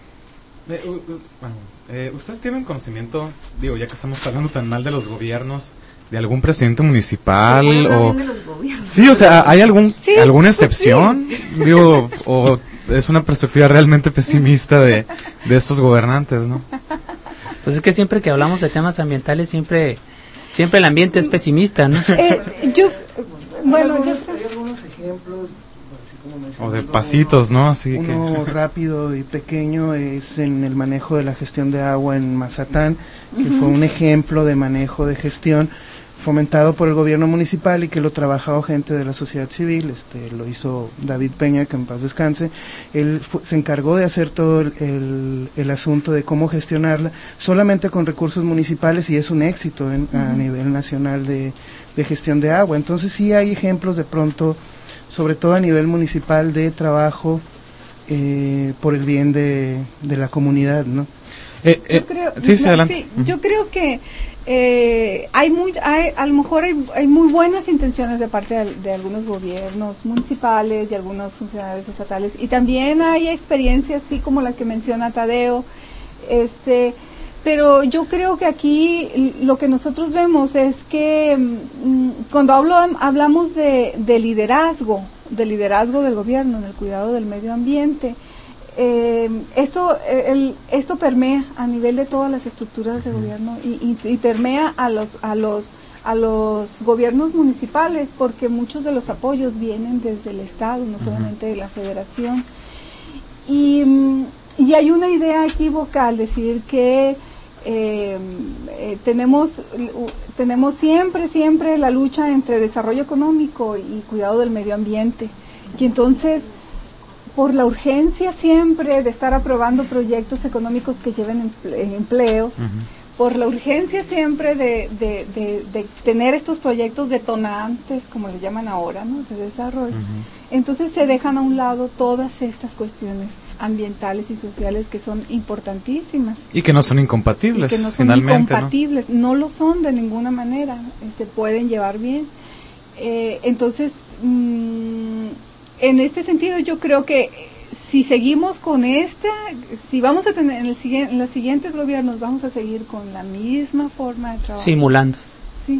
¿Ustedes tienen conocimiento, ya que estamos hablando tan mal de los gobiernos, de algún presidente municipal o sí, o sea, hay alguna excepción, sí. O es una perspectiva realmente pesimista de estos gobernantes, ¿no? Pues es que siempre que hablamos de temas ambientales siempre el ambiente es pesimista, ¿no? Hay algunos ejemplos, así como o de pasitos, ¿no? Así uno rápido y pequeño es en el manejo de la gestión de agua en Mazatán, que fue un ejemplo de manejo de gestión fomentado por el gobierno municipal y que lo trabajó gente de la sociedad civil. Lo hizo David Peña, que en paz descanse. Él se encargó de hacer todo el asunto de cómo gestionarla solamente con recursos municipales, y es un éxito a nivel nacional de gestión de agua. Entonces sí hay ejemplos de pronto, sobre todo a nivel municipal, de trabajo por el bien de la comunidad, ¿no? Adelante. Sí, yo creo que a lo mejor hay muy buenas intenciones de parte de algunos gobiernos municipales y algunos funcionarios estatales, y también hay experiencias así como la que menciona Tadeo, pero yo creo que aquí lo que nosotros vemos es que cuando hablamos de liderazgo del gobierno en el cuidado del medio ambiente, esto permea a nivel de todas las estructuras de gobierno y permea a los gobiernos municipales, porque muchos de los apoyos vienen desde el Estado, no solamente de la Federación, y hay una idea equívoca al decir que tenemos siempre la lucha entre desarrollo económico y cuidado del medio ambiente, y entonces por la urgencia siempre de estar aprobando proyectos económicos que lleven empleos, por la urgencia siempre de tener estos proyectos detonantes, como les llaman ahora, ¿no?, de desarrollo, entonces se dejan a un lado todas estas cuestiones ambientales y sociales que son importantísimas. Y que no son incompatibles, finalmente, no lo son de ninguna manera, se pueden llevar bien. Entonces, en este sentido yo creo que si seguimos con si vamos a tener en los siguientes gobiernos, vamos a seguir con la misma forma de trabajo. Simulando. Sí.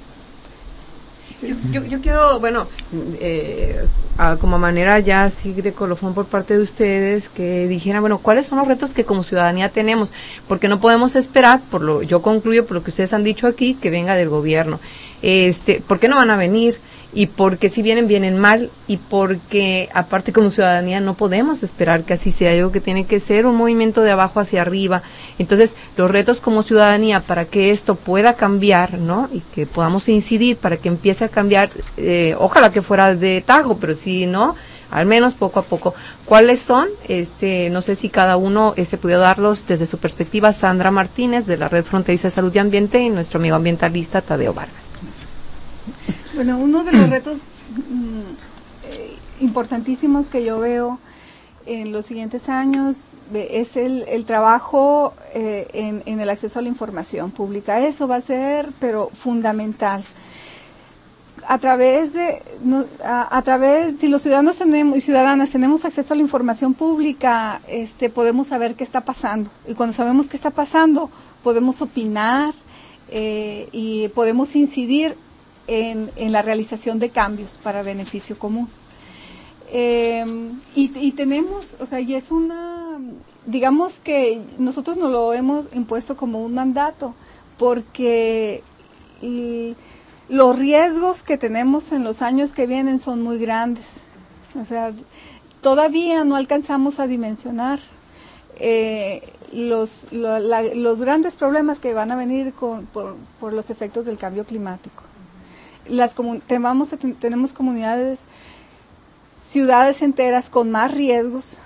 Yo quiero, bueno, como manera ya así de colofón por parte de ustedes, que dijeran, bueno, ¿cuáles son los retos que como ciudadanía tenemos? Porque no podemos esperar, yo concluyo por lo que ustedes han dicho aquí, que venga del gobierno. ¿Por qué no van a venir? Y porque si vienen mal, y porque aparte como ciudadanía no podemos esperar que así sea. Yo creo que tiene que ser un movimiento de abajo hacia arriba. Entonces, los retos como ciudadanía para que esto pueda cambiar, ¿no? Y que podamos incidir para que empiece a cambiar, ojalá que fuera de tajo, pero si no, al menos poco a poco. ¿Cuáles son? No sé si cada uno pudiera darlos desde su perspectiva. Sandra Martínez, de la Red Fronteriza de Salud y Ambiente, y nuestro amigo ambientalista Tadeo Vargas. Bueno, uno de los retos importantísimos que yo veo en los siguientes años es el trabajo en el acceso a la información pública. Eso va a ser, pero fundamental. Si los ciudadanos y ciudadanas tenemos acceso a la información pública, podemos saber qué está pasando. Y cuando sabemos qué está pasando, podemos opinar y podemos incidir en la realización de cambios para beneficio común. Y tenemos, y es digamos que nosotros nos lo hemos impuesto como un mandato, porque los riesgos que tenemos en los años que vienen son muy grandes. Todavía no alcanzamos a dimensionar los grandes problemas que van a venir por los efectos del cambio climático. Tenemos comunidades, ciudades enteras con más riesgos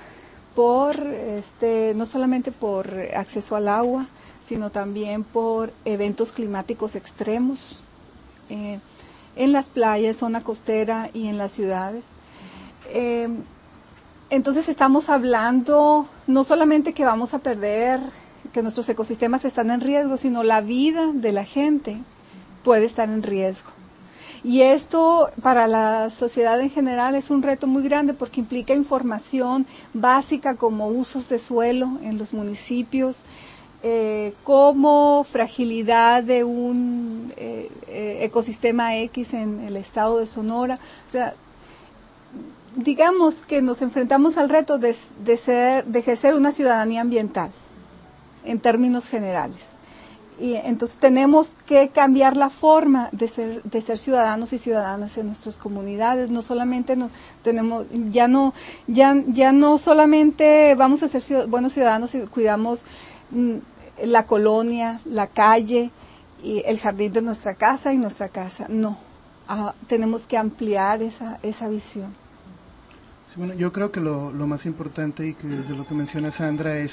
no solamente por acceso al agua, sino también por eventos climáticos extremos en las playas, zona costera y en las ciudades. Entonces estamos hablando no solamente que vamos a perder, que nuestros ecosistemas están en riesgo, sino la vida de la gente puede estar en riesgo. Y esto para la sociedad en general es un reto muy grande porque implica información básica como usos de suelo en los municipios, como fragilidad de un ecosistema X en el estado de Sonora. Digamos que nos enfrentamos al reto de ejercer una ciudadanía ambiental en términos generales. Y entonces tenemos que cambiar la forma de ser ciudadanos y ciudadanas en nuestras comunidades. No solamente ya no solamente vamos a ser buenos ciudadanos si cuidamos la colonia, la calle y el jardín de nuestra casa y nuestra casa. No, tenemos que ampliar esa visión. Sí, bueno, yo creo que lo más importante y que desde lo que menciona Sandra es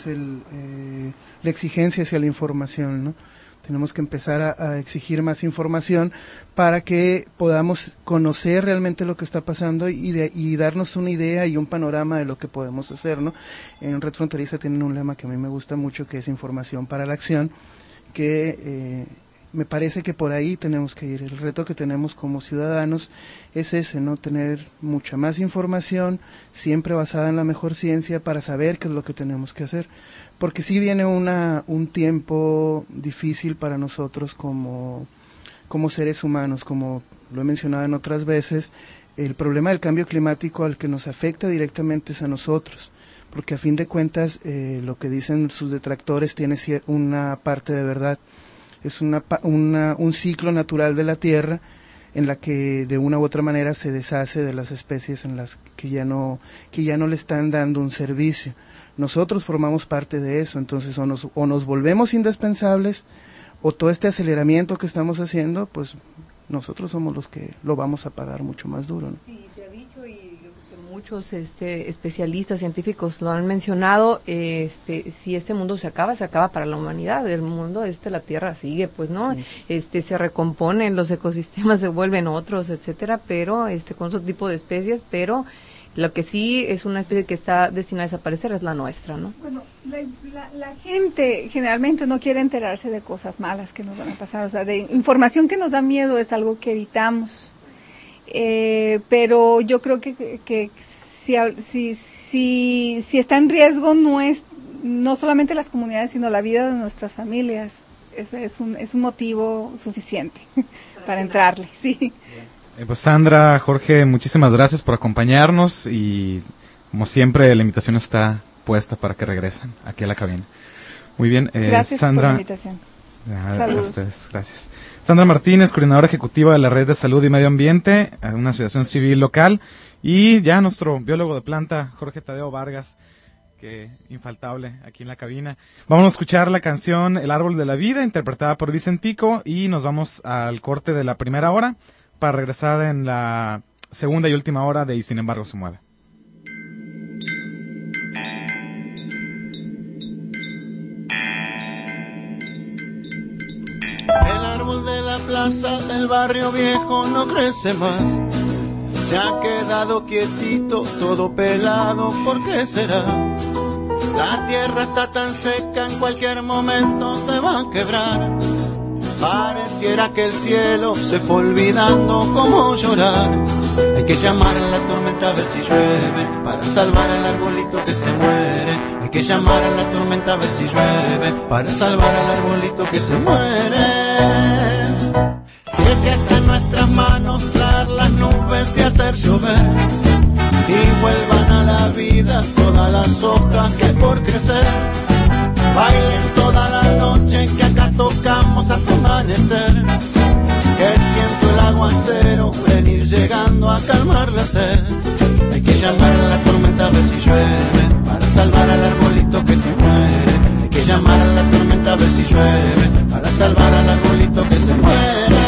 la exigencia hacia la información, ¿no? Tenemos que empezar a exigir más información para que podamos conocer realmente lo que está pasando y darnos una idea y un panorama de lo que podemos hacer, ¿no? En Red Fronteriza tienen un lema que a mí me gusta mucho, que es información para la acción, que me parece que por ahí tenemos que ir. El reto que tenemos como ciudadanos es ese, ¿no? Tener mucha más información, siempre basada en la mejor ciencia, para saber qué es lo que tenemos que hacer. Porque sí viene un tiempo difícil para nosotros como seres humanos, como lo he mencionado en otras veces. El problema del cambio climático al que nos afecta directamente es a nosotros, porque a fin de cuentas lo que dicen sus detractores tiene una parte de verdad. Es un ciclo natural de la Tierra en la que de una u otra manera se deshace de las especies en las que ya no le están dando un servicio. Nosotros formamos parte de eso, entonces o nos volvemos indispensables, o todo este aceleramiento que estamos haciendo, pues nosotros somos los que lo vamos a pagar mucho más duro, ¿no? Sí, se ha dicho, y yo creo que muchos especialistas científicos lo han mencionado, si este mundo se acaba para la humanidad. El mundo la Tierra sigue, pues, ¿no? Sí. Se recomponen, los ecosistemas se vuelven otros, etcétera, pero con otro tipo de especies, pero lo que sí es una especie que está destinada a desaparecer es la nuestra, ¿no? Bueno, la gente generalmente no quiere enterarse de cosas malas que nos van a pasar, de información que nos da miedo es algo que evitamos, pero yo creo que si está en riesgo no solamente las comunidades, sino la vida de nuestras familias. Ese es un motivo suficiente para entrarle, sí. Pues Sandra, Jorge, muchísimas gracias por acompañarnos y como siempre la invitación está puesta para que regresen aquí a la cabina. Muy bien, gracias Sandra. por la invitación. A ustedes, gracias. Sandra Martínez, coordinadora ejecutiva de la Red de Salud y Medio Ambiente, una asociación civil local, y ya nuestro biólogo de planta, Jorge Tadeo Vargas, que infaltable aquí en la cabina. Vamos a escuchar la canción El Árbol de la Vida, interpretada por Vicentico, y nos vamos al corte de la primera hora para regresar en la segunda y última hora de Y Sin Embargo Se Mueve. El árbol de la plaza del barrio viejo no crece más. Se ha quedado quietito, todo pelado, ¿por qué será? La tierra está tan seca, en cualquier momento se va a quebrar. Pareciera que el cielo se fue olvidando cómo llorar. Hay que llamar a la tormenta a ver si llueve, para salvar al arbolito que se muere. Hay que llamar a la tormenta a ver si llueve, para salvar al arbolito que se muere. Si es que está en nuestras manos traer las nubes y hacer llover, y vuelvan a la vida todas las hojas que por crecer bailen toda la noche que acá tocamos hasta amanecer. Que siento el aguacero venir llegando a calmar la sed. Hay que llamar a la tormenta a ver si llueve, para salvar al arbolito que se muere. Hay que llamar a la tormenta a ver si llueve, para salvar al arbolito que se muere.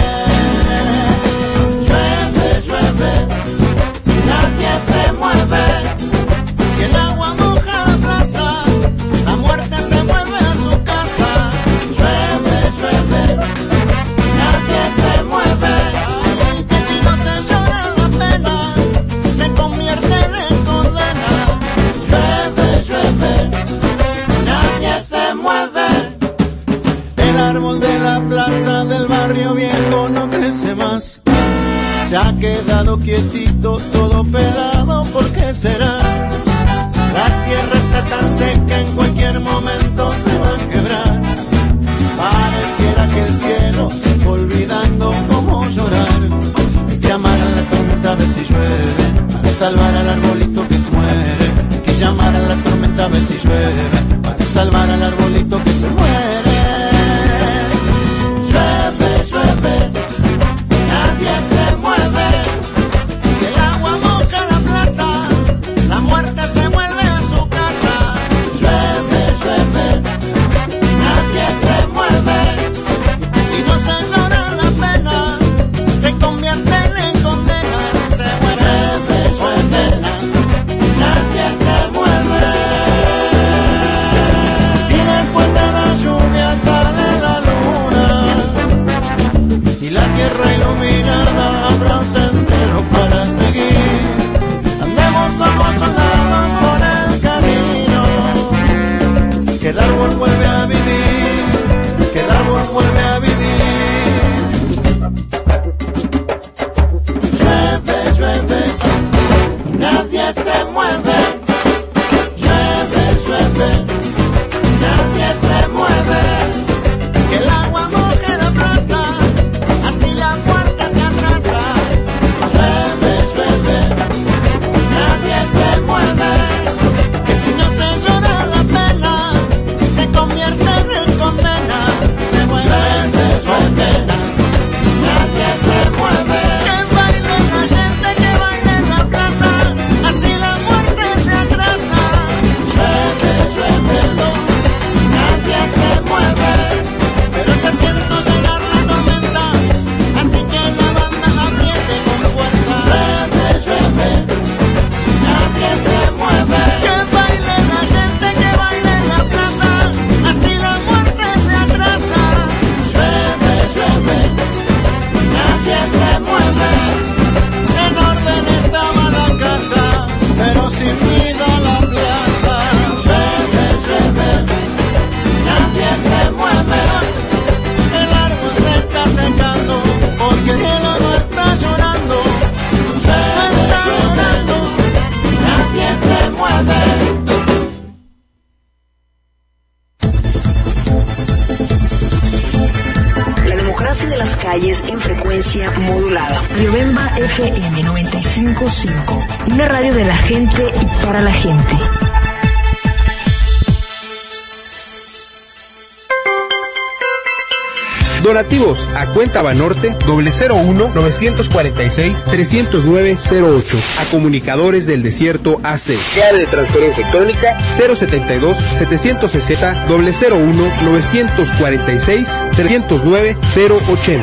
Llueve, llueve, nadie se mueve. Si el agua moja la plaza, la muerte se vuelve a su casa. Llueve, llueve, nadie se mueve. Que si no se llora la pena, se convierten en condena. Llueve, llueve, nadie se mueve. El árbol de la plaza del barrio viejo no crece más. Se ha quedado quietito, todo pelado, ¿por qué será? La tierra está tan seca, en cualquier momento se va a quebrar. Pareciera que el cielo se fue olvidando cómo llorar. Hay que llamar a la tormenta a ver si llueve, para salvar al arbolito que se muere. Hay que llamar a la tormenta a ver si llueve, para salvar al arbolito que se muere. Llueve, llueve, nadie se mueve. Si el agua moja la plaza, la muerte se vuelve a su casa. Llueve, llueve, nadie se mueve. Si no se llora la pena, se convierten en condenas. Se muere, llueve, nadie se mueve. Si después de la lluvia sale la luna y la tierra iluminada, habrá un sendero para seguir. Andemos como soldados por el camino, que el árbol vuelve a vivir, que el árbol vuelve a vivir. Llueve, llueve, nadie se mueve. Llueve, llueve, nadie se mueve. Que el agua moje la plaza, así la puerta se atrasa. Llueve, llueve, nadie se mueve. Que si no se llora la pena, se convierten en condena. Se mueve, llueve, nadie se mueve. Que baile la gente, que baile en la plaza, así la muerte frecuencia modulada. Radio Bemba FM 95.5. Una radio de la gente y para la gente. Donativos a cuenta Banorte 001-946-309-08. A Comunicadores del Desierto AC. Clave de transferencia electrónica 072-700-001-946-309-080.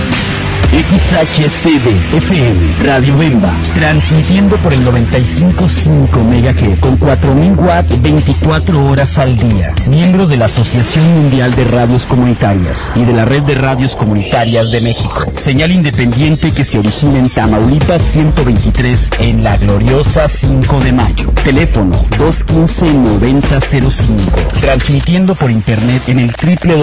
XHCD FM Radio Bemba, transmitiendo por el 95.5 MHz con 4.000 watts 24 horas al día. Miembros de la Asociación Mundial de Radios Comunitarias y de la Red de Radios Comunitarias de México. Señal independiente que se origina en Tamaulipas 123 en la gloriosa 5 de Mayo. Teléfono 215-9005. Transmitiendo por internet en el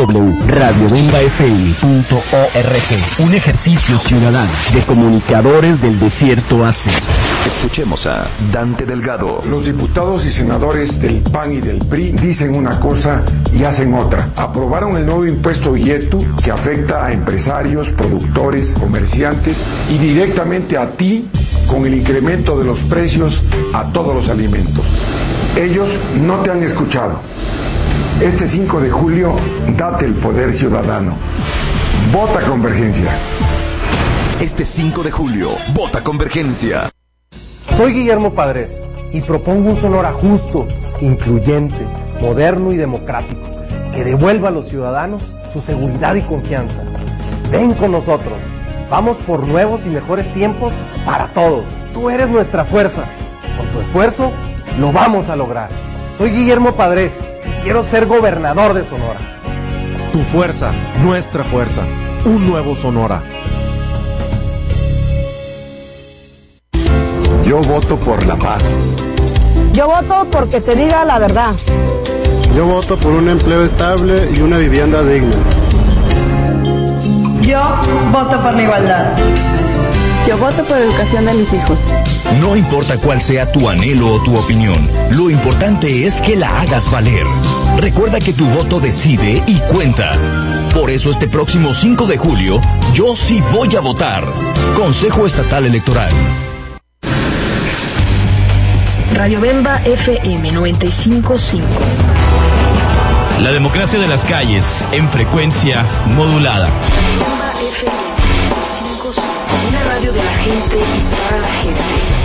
www.radiobembafm.org. Un ejercicio ciudadano de Comunicadores del Desierto AC. Escuchemos a Dante Delgado. Los diputados y senadores del PAN y del PRI dicen una cosa y hacen otra. Aprobaron el nuevo impuesto IETU que afecta a empresarios, productores, comerciantes y directamente a ti con el incremento de los precios a todos los alimentos. Ellos no te han escuchado. Este 5 de julio, date el poder ciudadano. Vota Convergencia. Este 5 de julio, vota Convergencia. Soy Guillermo Padres y propongo un Sonora justo, incluyente, moderno y democrático, que devuelva a los ciudadanos su seguridad y confianza. Ven con nosotros, vamos por nuevos y mejores tiempos para todos. Tú eres nuestra fuerza, con tu esfuerzo lo vamos a lograr. Soy Guillermo Padres y quiero ser gobernador de Sonora. Tu fuerza, nuestra fuerza, un nuevo Sonora. Yo voto por la paz. Yo voto porque se diga la verdad. Yo voto por un empleo estable y una vivienda digna. Yo voto por la igualdad. Yo voto por la educación de mis hijos. No importa cuál sea tu anhelo o tu opinión, lo importante es que la hagas valer. Recuerda que tu voto decide y cuenta. Por eso este próximo 5 de julio, yo sí voy a votar. Consejo Estatal Electoral. Radio Bemba FM 95.5. La democracia de las calles en frecuencia modulada. Bemba FM 95.5. Una radio de la gente y para la gente.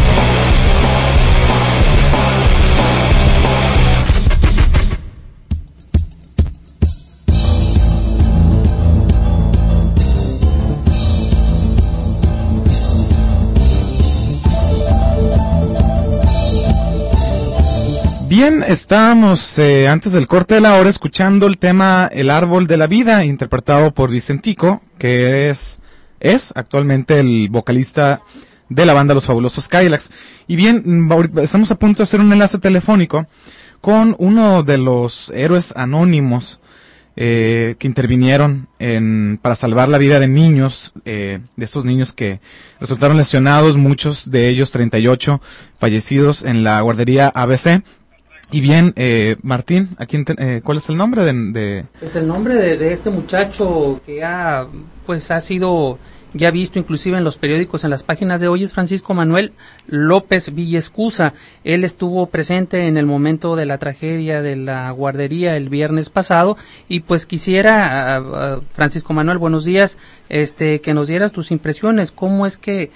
Bien, estábamos antes del corte de la hora escuchando el tema El Árbol de la Vida, interpretado por Vicentico, que es actualmente el vocalista de la banda Los Fabulosos Cadillacs. Y bien, estamos a punto de hacer un enlace telefónico con uno de los héroes anónimos que intervinieron para salvar la vida de niños, de estos niños que resultaron lesionados, muchos de ellos 38 fallecidos en la guardería ABC. Y bien, Martín, ¿cuál es el nombre de...? Es el nombre de este muchacho que ha sido ya visto inclusive en los periódicos, en las páginas de hoy, es Francisco Manuel López Villescusa. Él estuvo presente en el momento de la tragedia de la guardería el viernes pasado y pues quisiera, Francisco Manuel, buenos días, que nos dieras tus impresiones. ¿Cómo es que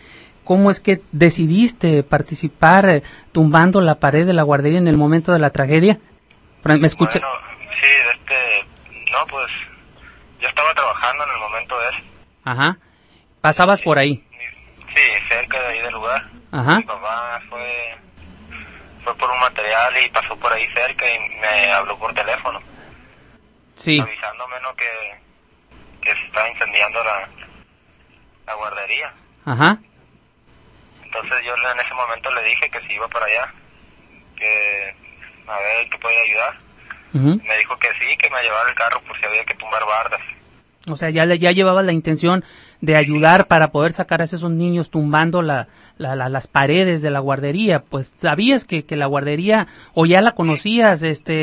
decidiste participar tumbando la pared de la guardería en el momento de la tragedia? ¿Me escucha? Bueno, sí, no, pues yo estaba trabajando en el momento de eso. Ajá. ¿Pasabas por ahí? Sí, cerca de ahí del lugar. Ajá. Mi papá fue por un material y pasó por ahí cerca y me habló por teléfono. Sí. Avisándome, ¿no?, que se estaba incendiando la guardería. Ajá. Entonces yo en ese momento le dije que si iba para allá, que a ver que podía ayudar. Uh-huh. Me dijo que sí, que me llevara el carro por si había que tumbar bardas. O sea, ya llevabas la intención de ayudar para poder sacar a esos niños tumbando las paredes de la guardería. Pues sabías que la guardería, o ya la conocías,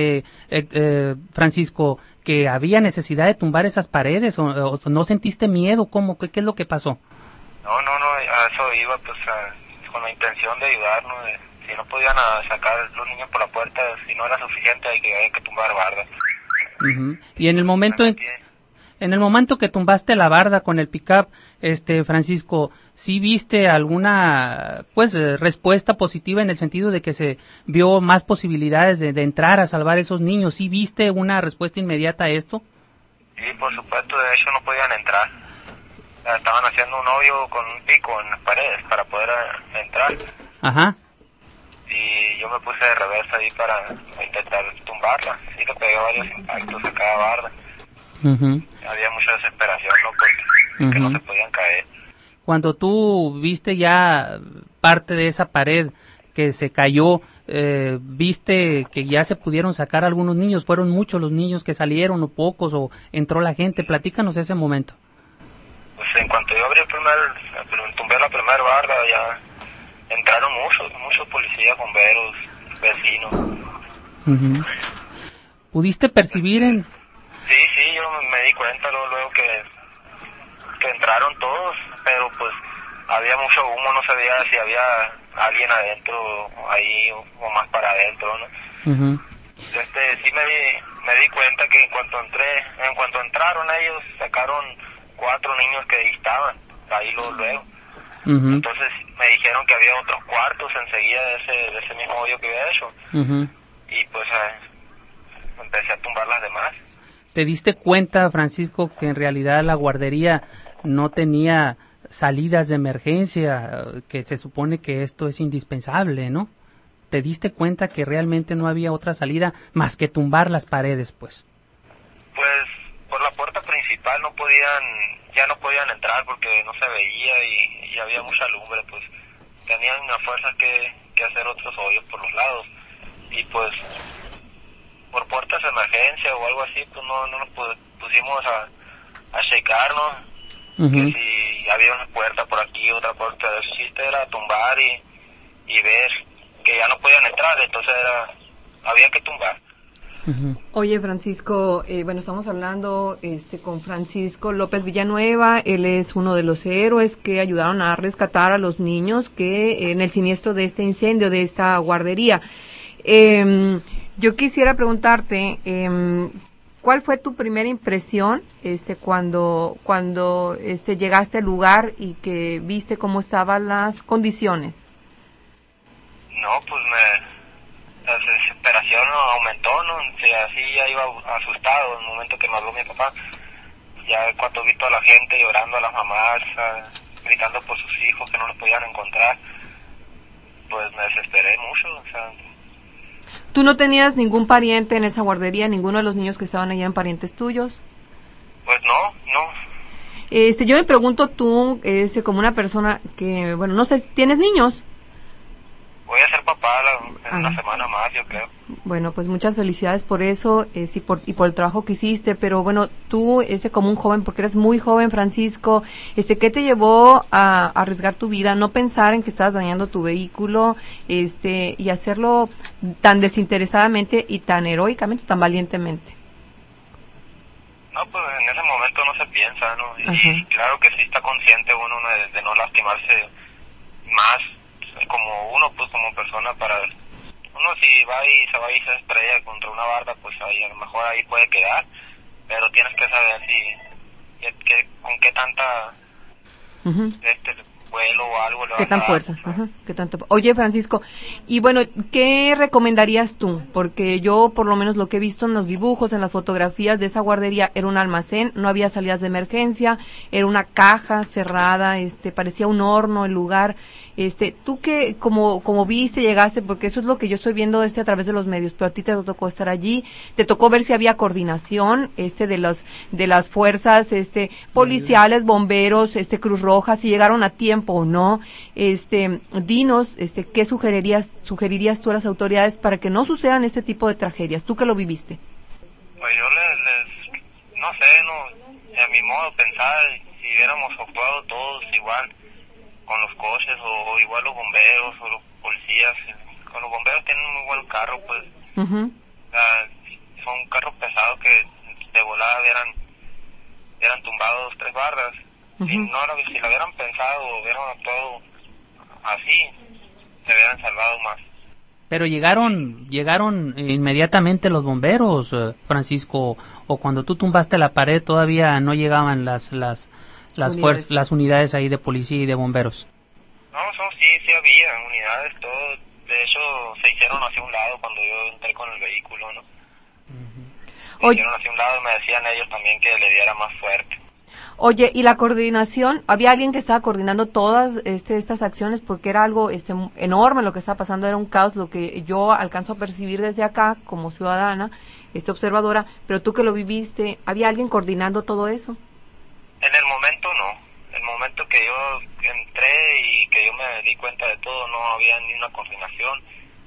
Francisco, que había necesidad de tumbar esas paredes, o no sentiste miedo. ¿Qué es lo que pasó? No, a eso iba, pues, con la intención de ayudarnos. Si no podían sacar los niños por la puerta, si no era suficiente, hay que tumbar bardas. Uh-huh. Y en el momento que tumbaste la barda con el pick-up, Francisco, ¿sí viste alguna respuesta positiva en el sentido de que se vio más posibilidades de entrar a salvar a esos niños? ¿Sí viste una respuesta inmediata a esto? Sí, por supuesto, de hecho no podían entrar. Estaban haciendo un hoyo con un pico en las paredes para poder entrar. Ajá. Y yo me puse de reversa ahí para intentar tumbarla. Sí que pegué varios impactos a cada barda. Uh-huh. Había mucha desesperación, ¿no? Porque no se podían caer. Cuando tú viste ya parte de esa pared que se cayó, viste que ya se pudieron sacar algunos niños. ¿Fueron muchos los niños que salieron o pocos o entró la gente? Platícanos ese momento. Pues en cuanto yo abrí tumbé la primera barda, ya entraron muchos policías, bomberos, vecinos. Uh-huh. ¿Pudiste percibir en...? Sí, yo me di cuenta luego que entraron todos, pero pues había mucho humo, no sabía si había alguien adentro ahí o más para adentro, ¿no? Uh-huh. Sí me di cuenta que en cuanto entraron ellos sacaron 4 niños que ahí estaban, ahí luego. Uh-huh. Entonces me dijeron que había otros cuartos enseguida de ese mismo hoyo que había hecho. Uh-huh. Y pues empecé a tumbar las demás. ¿Te diste cuenta, Francisco, que en realidad la guardería no tenía salidas de emergencia, que se supone que esto es indispensable, ¿no? ¿Te diste cuenta que realmente no había otra salida más que tumbar las paredes, pues? Pues por la puerta principal ya no podían entrar porque no se veía y había mucha lumbre, pues tenían a fuerza que hacer otros hoyos por los lados. Y pues por puertas de emergencia o algo así, pues no nos pusimos a checarnos. Uh-huh. Que si había una puerta por aquí, otra puerta, el chiste era tumbar y ver que ya no podían entrar, entonces había que tumbar. Uh-huh. Oye, Francisco, estamos hablando con Francisco López Villanueva. Él es uno de los héroes que ayudaron a rescatar a los niños que en el siniestro de este incendio de esta guardería. Yo quisiera preguntarte, ¿cuál fue tu primera impresión cuando llegaste al lugar y que viste cómo estaban las condiciones? No, pues la desesperación aumentó, ¿no? O sea, así ya iba asustado en el momento que me habló mi papá. Ya cuando vi toda la gente llorando, a las mamás, gritando por sus hijos que no los podían encontrar, pues me desesperé mucho, o sea. ¿Tú no tenías ningún pariente en esa guardería, ninguno de los niños que estaban allá en parientes tuyos? Pues no. Yo me pregunto tú, como una persona que, no sé, ¿tienes niños? Voy a ser papá en una semana más, yo creo. Bueno, pues muchas felicidades por eso y por el trabajo que hiciste, pero tú, como un joven, porque eres muy joven, Francisco, ¿qué te llevó a arriesgar tu vida, no pensar en que estabas dañando tu vehículo, y hacerlo tan desinteresadamente y tan heroicamente, tan valientemente? No, pues en ese momento no se piensa, ¿no? Y claro que sí está consciente uno de no lastimarse más, como uno, pues como persona, uno si va y se estrella contra una barda, pues ahí a lo mejor ahí puede quedar, pero tienes que saber con qué tanta vuelo o algo le va qué tan fuerza, qué tanto. Oye, Francisco, y ¿qué recomendarías tú? Porque yo por lo menos lo que he visto en los dibujos, en las fotografías de esa guardería, era un almacén, no había salidas de emergencia, era una caja cerrada, parecía un horno el lugar. Tú que como viste, llegaste, porque eso es lo que yo estoy viendo a través de los medios, pero a ti te tocó estar allí, te tocó ver si había coordinación de las fuerzas policiales, bomberos, Cruz Roja, si llegaron a tiempo o no. Dinos ¿qué sugerirías tú a las autoridades para que no sucedan este tipo de tragedias? Tú que lo viviste. Pues yo no sé, a mi modo de pensar, si hubiéramos actuado todos igual con los coches o igual los bomberos o los policías. Con los bomberos tienen un muy buen carro, pues. Uh-huh. Son carros pesados que de volada hubieran tumbado 2-3 bardas Si lo hubieran pensado o hubieran actuado así, se hubieran salvado más. Pero llegaron inmediatamente los bomberos, Francisco, o cuando tú tumbaste la pared todavía no llegaban las unidades ahí de policía y de bomberos. No, sí había unidades, todo. De hecho, se hicieron hacia un lado cuando yo entré con el vehículo, ¿no? Se hicieron hacia un lado y me decían ellos también que le diera más fuerte. Oye, ¿y la coordinación? ¿Había alguien que estaba coordinando todas estas acciones? Porque era algo enorme lo que estaba pasando, era un caos, lo que yo alcanzo a percibir desde acá como ciudadana, observadora, pero tú que lo viviste, ¿había alguien coordinando todo eso? En el momento no. El momento que yo entré y que yo me di cuenta de todo, no había ni una coordinación,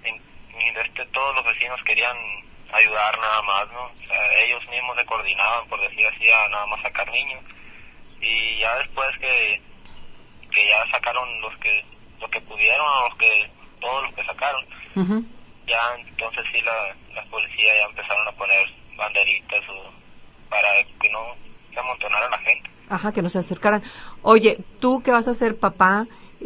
ni todos los vecinos querían ayudar nada más, ¿no? O sea, ellos mismos se coordinaban, por decir así, a nada más sacar niños. Y ya después que ya sacaron lo que pudieron, todos los que sacaron, ya entonces sí las policías ya empezaron a poner banderitas para que no se amontonara la gente. Ajá, que no se acercaran. Oye, tú que vas a ser papá,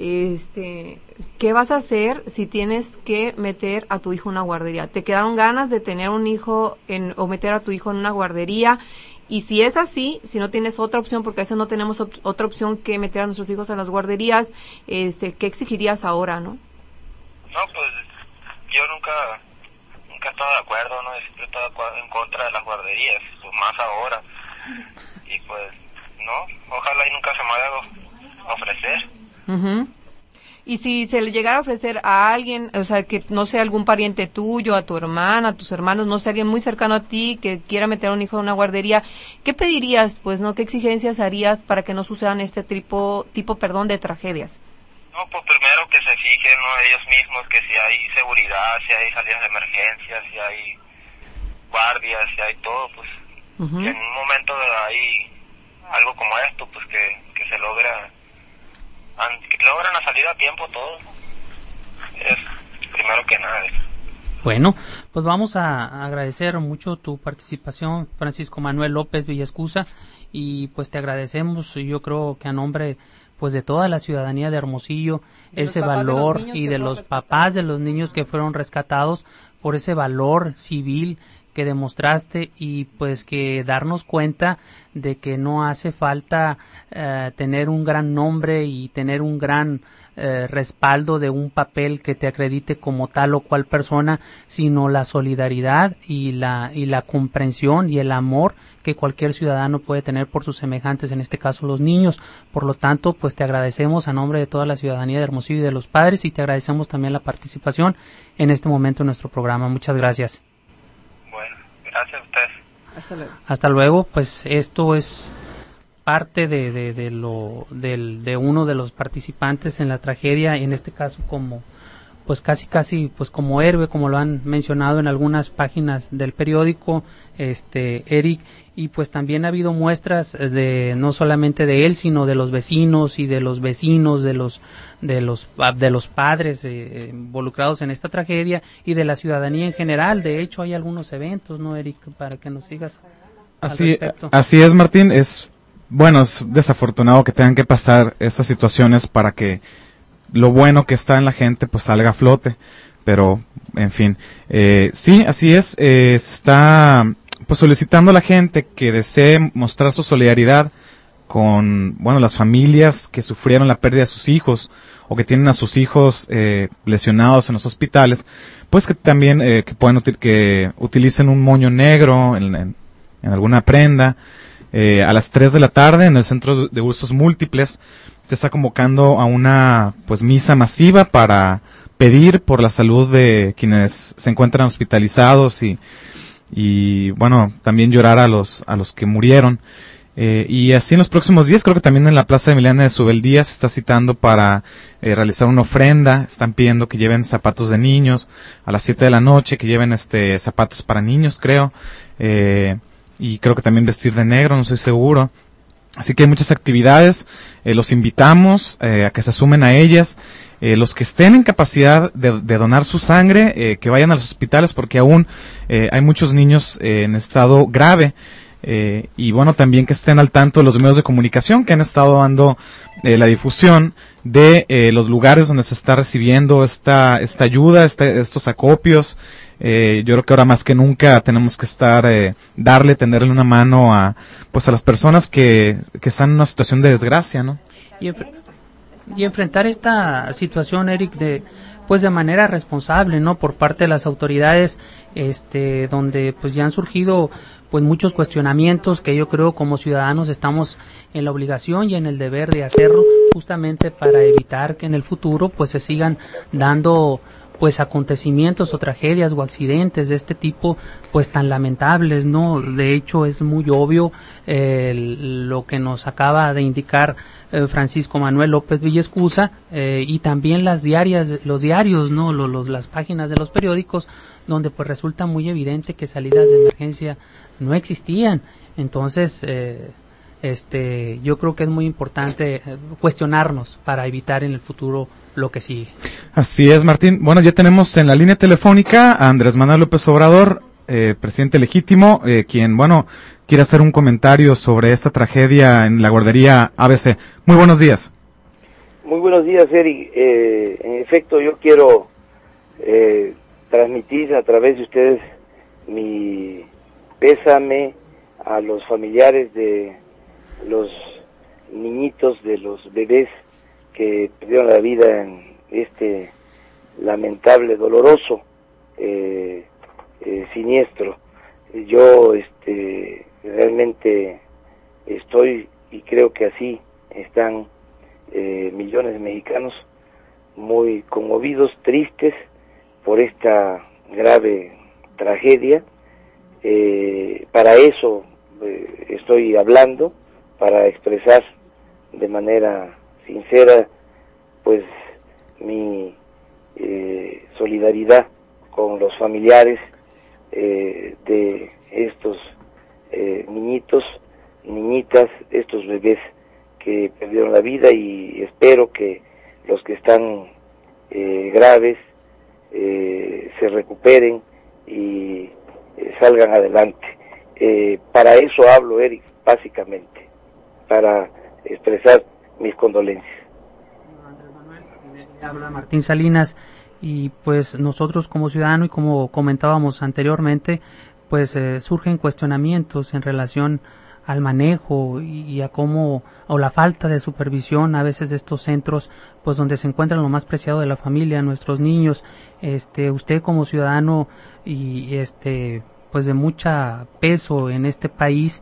¿qué vas a hacer si tienes que meter a tu hijo en una guardería? ¿Te quedaron ganas de tener un hijo o meter a tu hijo en una guardería? Y si es así, si no tienes otra opción, porque a veces no tenemos otra opción que meter a nuestros hijos en las guarderías, ¿qué exigirías ahora, no? No, pues yo nunca he estado de acuerdo, ¿no? Siempre he estado en contra de las guarderías, pues más ahora. Y pues, no, ojalá y nunca se me vaya a ofrecer. Y si se le llegara a ofrecer a alguien, o sea, que no sea algún pariente tuyo, a tu hermana, a tus hermanos, no sé, alguien muy cercano a ti que quiera meter a un hijo en una guardería, ¿qué pedirías, pues, no? ¿Qué exigencias harías para que no sucedan este tipo de tragedias? No, pues primero que se fijen, ¿no? Ellos mismos, que si hay seguridad, si hay salidas de emergencia, si hay guardias, si hay todo, pues, que en un momento hay algo como esto, pues que se logran a salir a tiempo todo. Es primero que nada eso. Bueno, pues vamos a agradecer mucho tu participación, Francisco Manuel López Villaescusa, y pues te agradecemos, yo creo que a nombre pues de toda la ciudadanía de Hermosillo, ese valor y de los papás de los niños que fueron rescatados, por ese valor civil que demostraste, y pues que darnos cuenta de que no hace falta tener un gran nombre y tener un gran respaldo de un papel que te acredite como tal o cual persona, sino la solidaridad y la comprensión y el amor que cualquier ciudadano puede tener por sus semejantes, en este caso los niños. Por lo tanto, pues te agradecemos a nombre de toda la ciudadanía de Hermosillo y de los padres, y te agradecemos también la participación en este momento en nuestro programa. Muchas gracias. Bueno, gracias a ustedes. Hasta luego. Hasta luego. Pues esto es parte de uno de los participantes en la tragedia, en este caso como pues casi pues como héroe, como lo han mencionado en algunas páginas del periódico, Eric, y pues también ha habido muestras de no solamente de él, sino de los vecinos y de los vecinos, de los padres involucrados en esta tragedia, y de la ciudadanía en general. De hecho, hay algunos eventos, ¿no, Eric? Para que nos sigas. Así es, Martín. Es desafortunado que tengan que pasar estas situaciones para que lo bueno que está en la gente pues salga a flote, pero en fin, sí, así es. Se está pues solicitando a la gente que desee mostrar su solidaridad con las familias que sufrieron la pérdida de sus hijos o que tienen a sus hijos lesionados en los hospitales, pues que también que puedan que utilicen un moño negro en alguna prenda. A las 3 de la tarde en el Centro de Usos Múltiples se está convocando a una pues misa masiva para pedir por la salud de quienes se encuentran hospitalizados y bueno, también llorar a los que murieron. Y así en los próximos días, creo que también en la Plaza Emiliana de Subeldía se está citando para realizar una ofrenda. Están pidiendo que lleven zapatos de niños a las 7 de la noche, que lleven zapatos para niños, creo. Y creo que también vestir de negro, no estoy seguro. Así que hay muchas actividades, los invitamos a que se sumen a ellas. Los que estén en capacidad de donar su sangre, que vayan a los hospitales, porque aún hay muchos niños en estado grave y bueno, también que estén al tanto de los medios de comunicación que han estado dando la difusión de los lugares donde se está recibiendo esta ayuda, estos acopios. Yo creo que ahora más que nunca tenemos que estar, tenderle una mano a las personas que están en una situación de desgracia, ¿no? Y enfrentar esta situación, Eric, de manera responsable, ¿no? Por parte de las autoridades, donde pues ya han surgido pues muchos cuestionamientos que yo creo como ciudadanos estamos en la obligación y en el deber de hacerlo, justamente para evitar que en el futuro pues se sigan dando pues acontecimientos o tragedias o accidentes de este tipo pues tan lamentables, ¿no? De hecho es muy obvio lo que nos acaba de indicar Francisco Manuel López Villescusa, y también los diarios, ¿no? Las páginas de los periódicos, donde pues resulta muy evidente que salidas de emergencia no existían. Entonces yo creo que es muy importante cuestionarnos para evitar en el futuro lo que sigue. Así es, Martín. Bueno, ya tenemos en la línea telefónica a Andrés Manuel López Obrador, presidente legítimo, quien, quiere hacer un comentario sobre esta tragedia en la guardería ABC. Muy buenos días. Muy buenos días, Eric. En efecto, yo quiero transmitir a través de ustedes mi pésame a los familiares de los niñitos, de los bebés que perdieron la vida en este lamentable, doloroso siniestro. Yo realmente estoy, y creo que así están millones de mexicanos, muy conmovidos, tristes por esta grave tragedia. Para eso estoy hablando, para expresar de manera sincera pues mi solidaridad con los familiares de estos niñitos, niñitas, estos bebés que perdieron la vida, y espero que los que están graves se recuperen y salgan adelante. Para eso hablo, Eric, básicamente, para expresar mis condolencias. Andrés Manuel, le habla Martín Salinas, y pues nosotros como ciudadano, y como comentábamos anteriormente, pues surgen cuestionamientos en relación al manejo y a cómo, o la falta de supervisión a veces de estos centros, pues donde se encuentran lo más preciado de la familia, nuestros niños. Usted como ciudadano y pues de mucha peso en este país,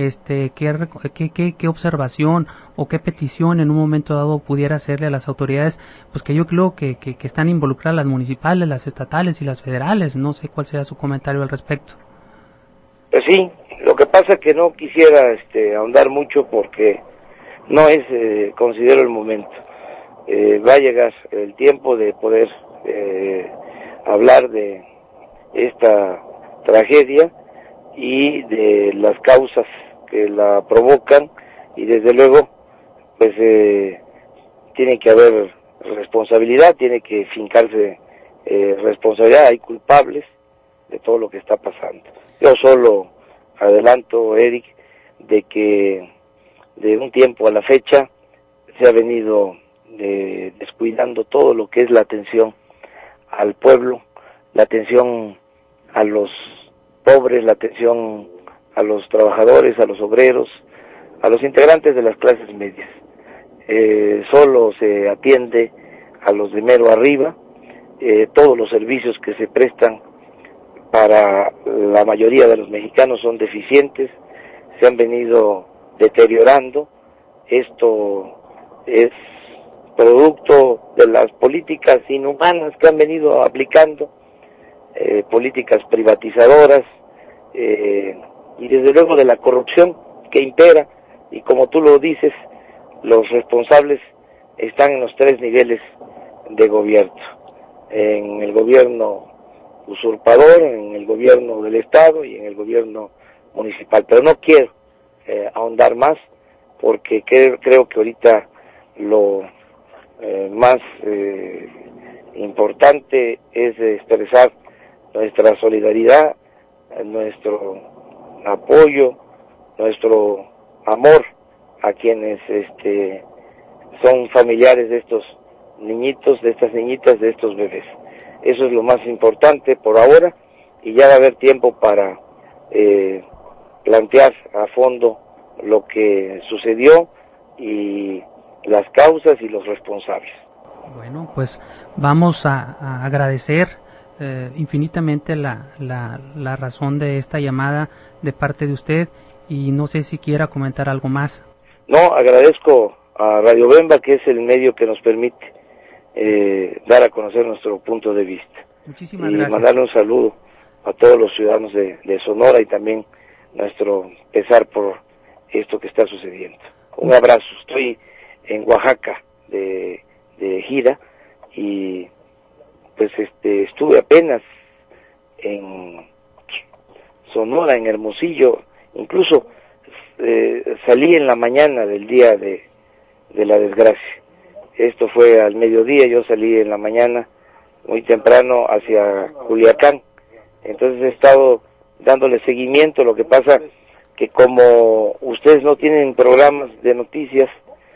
¿qué observación o qué petición en un momento dado pudiera hacerle a las autoridades, pues que yo creo que están involucradas, las municipales, las estatales y las federales? No sé cuál sea su comentario al respecto. Pues sí, lo que pasa es que no quisiera ahondar mucho porque no es, considero el momento. Va a llegar el tiempo de poder hablar de esta tragedia y de las causas que la provocan, y desde luego pues tiene que haber responsabilidad, tiene que fincarse responsabilidad, hay culpables de todo lo que está pasando. Yo solo adelanto, Eric, de que de un tiempo a la fecha se ha venido descuidando todo lo que es la atención al pueblo, la atención a los pobres, la atención a los trabajadores, a los obreros, a los integrantes de las clases medias. Solo se atiende a los de mero arriba. Todos los servicios que se prestan para la mayoría de los mexicanos son deficientes, se han venido deteriorando. Esto es producto de las políticas inhumanas que han venido aplicando, políticas privatizadoras, y desde luego de la corrupción que impera, y como tú lo dices, los responsables están en los tres niveles de gobierno: en el gobierno usurpador, en el gobierno del Estado y en el gobierno municipal. Pero no quiero ahondar más, porque creo que ahorita lo más importante es expresar nuestra solidaridad, nuestro apoyo nuestro amor a quienes son familiares de estos niñitos, de estas niñitas, de estos bebés. Eso es lo más importante por ahora, y ya va a haber tiempo para plantear a fondo lo que sucedió y las causas y los responsables. Bueno, pues vamos a agradecer infinitamente la razón de esta llamada de parte de usted, y no sé si quiera comentar algo más. No, agradezco a Radio Bemba, que es el medio que nos permite dar a conocer nuestro punto de vista. Muchísimas gracias. Y mandarle un saludo a todos los ciudadanos de Sonora, y también nuestro pesar por esto que está sucediendo. Un abrazo. Estoy en Oaxaca de gira, y pues estuve apenas en Sonora, en Hermosillo, incluso salí en la mañana del día de la desgracia. Esto fue al mediodía, yo salí en la mañana muy temprano hacia Culiacán. Entonces he estado dándole seguimiento. Lo que pasa que como ustedes no tienen programas de noticias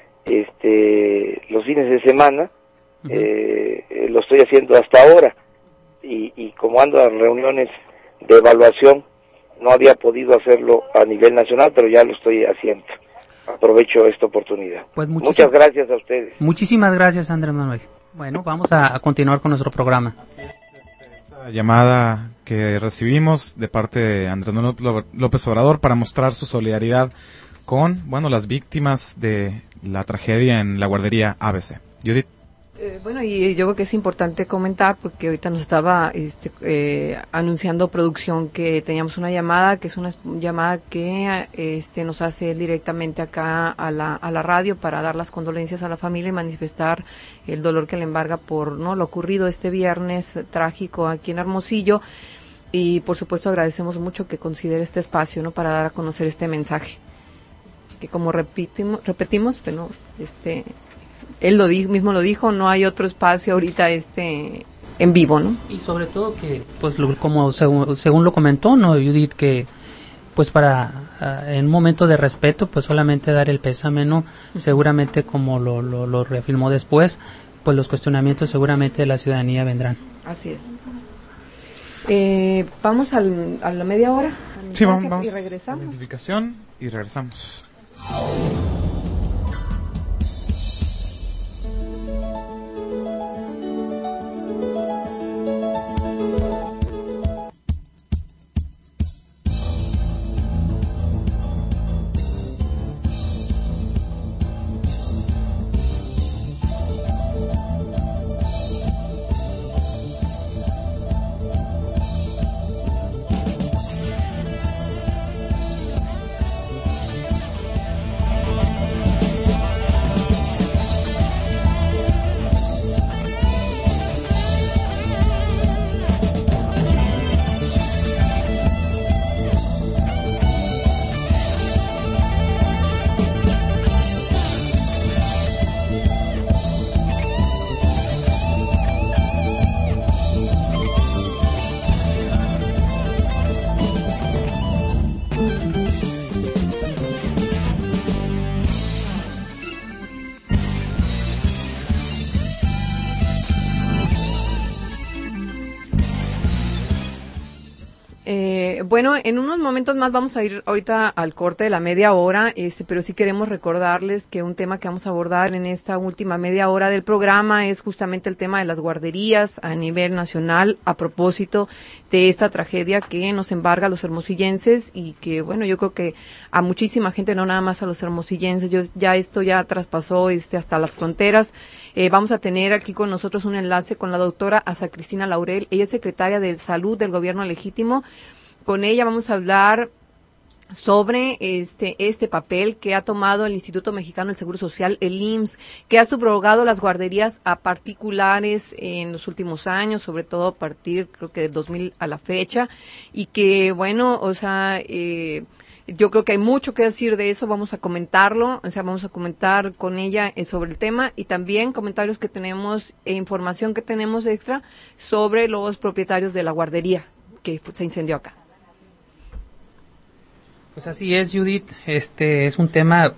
los fines de semana, lo estoy haciendo hasta ahora, y como ando en reuniones de evaluación, no había podido hacerlo a nivel nacional, pero ya lo estoy haciendo. Aprovecho esta oportunidad. Pues muchas gracias a ustedes. Muchísimas gracias, Andrés Manuel. Bueno, vamos a continuar con nuestro programa. Esta llamada que recibimos de parte de Andrés Manuel López Obrador para mostrar su solidaridad con, las víctimas de la tragedia en la guardería ABC. Judith. Bueno, y yo creo que es importante comentar, porque ahorita nos estaba anunciando producción que teníamos una llamada, que es una llamada que nos hace directamente acá a la radio para dar las condolencias a la familia y manifestar el dolor que le embarga por lo ocurrido este viernes trágico aquí en Hermosillo. Y por supuesto agradecemos mucho que considere este espacio para dar a conocer este mensaje, que como repetimos, pero él mismo lo dijo, no hay otro espacio ahorita en vivo, ¿no? Y sobre todo que, pues, como según lo comentó, ¿no, Judith? Que, pues, en un momento de respeto, pues, solamente dar el pésame, ¿no? Seguramente, como lo reafirmó después, pues, los cuestionamientos seguramente de la ciudadanía vendrán. Así es. Vamos a la media hora. Sí, vamos. Y regresamos. Identificación y regresamos. Bueno, en unos momentos más vamos a ir ahorita al corte de la media hora, pero sí queremos recordarles que un tema que vamos a abordar en esta última media hora del programa es justamente el tema de las guarderías a nivel nacional, a propósito de esta tragedia que nos embarga a los hermosillenses y que, bueno, yo creo que a muchísima gente, no nada más a los hermosillenses, esto ya traspasó hasta las fronteras. Vamos a tener aquí con nosotros un enlace con la doctora Asa Cristina Laurel, ella es secretaria de Salud del Gobierno Legítimo. Con ella vamos a hablar sobre este papel que ha tomado el Instituto Mexicano del Seguro Social, el IMSS, que ha subrogado las guarderías a particulares en los últimos años, sobre todo a partir, creo que del 2000 a la fecha, y que, bueno, yo creo que hay mucho que decir de eso, vamos a comentarlo, vamos a comentar con ella sobre el tema y también comentarios que tenemos e información que tenemos extra sobre los propietarios de la guardería que se incendió acá. Pues así es, Judith. Es un tema,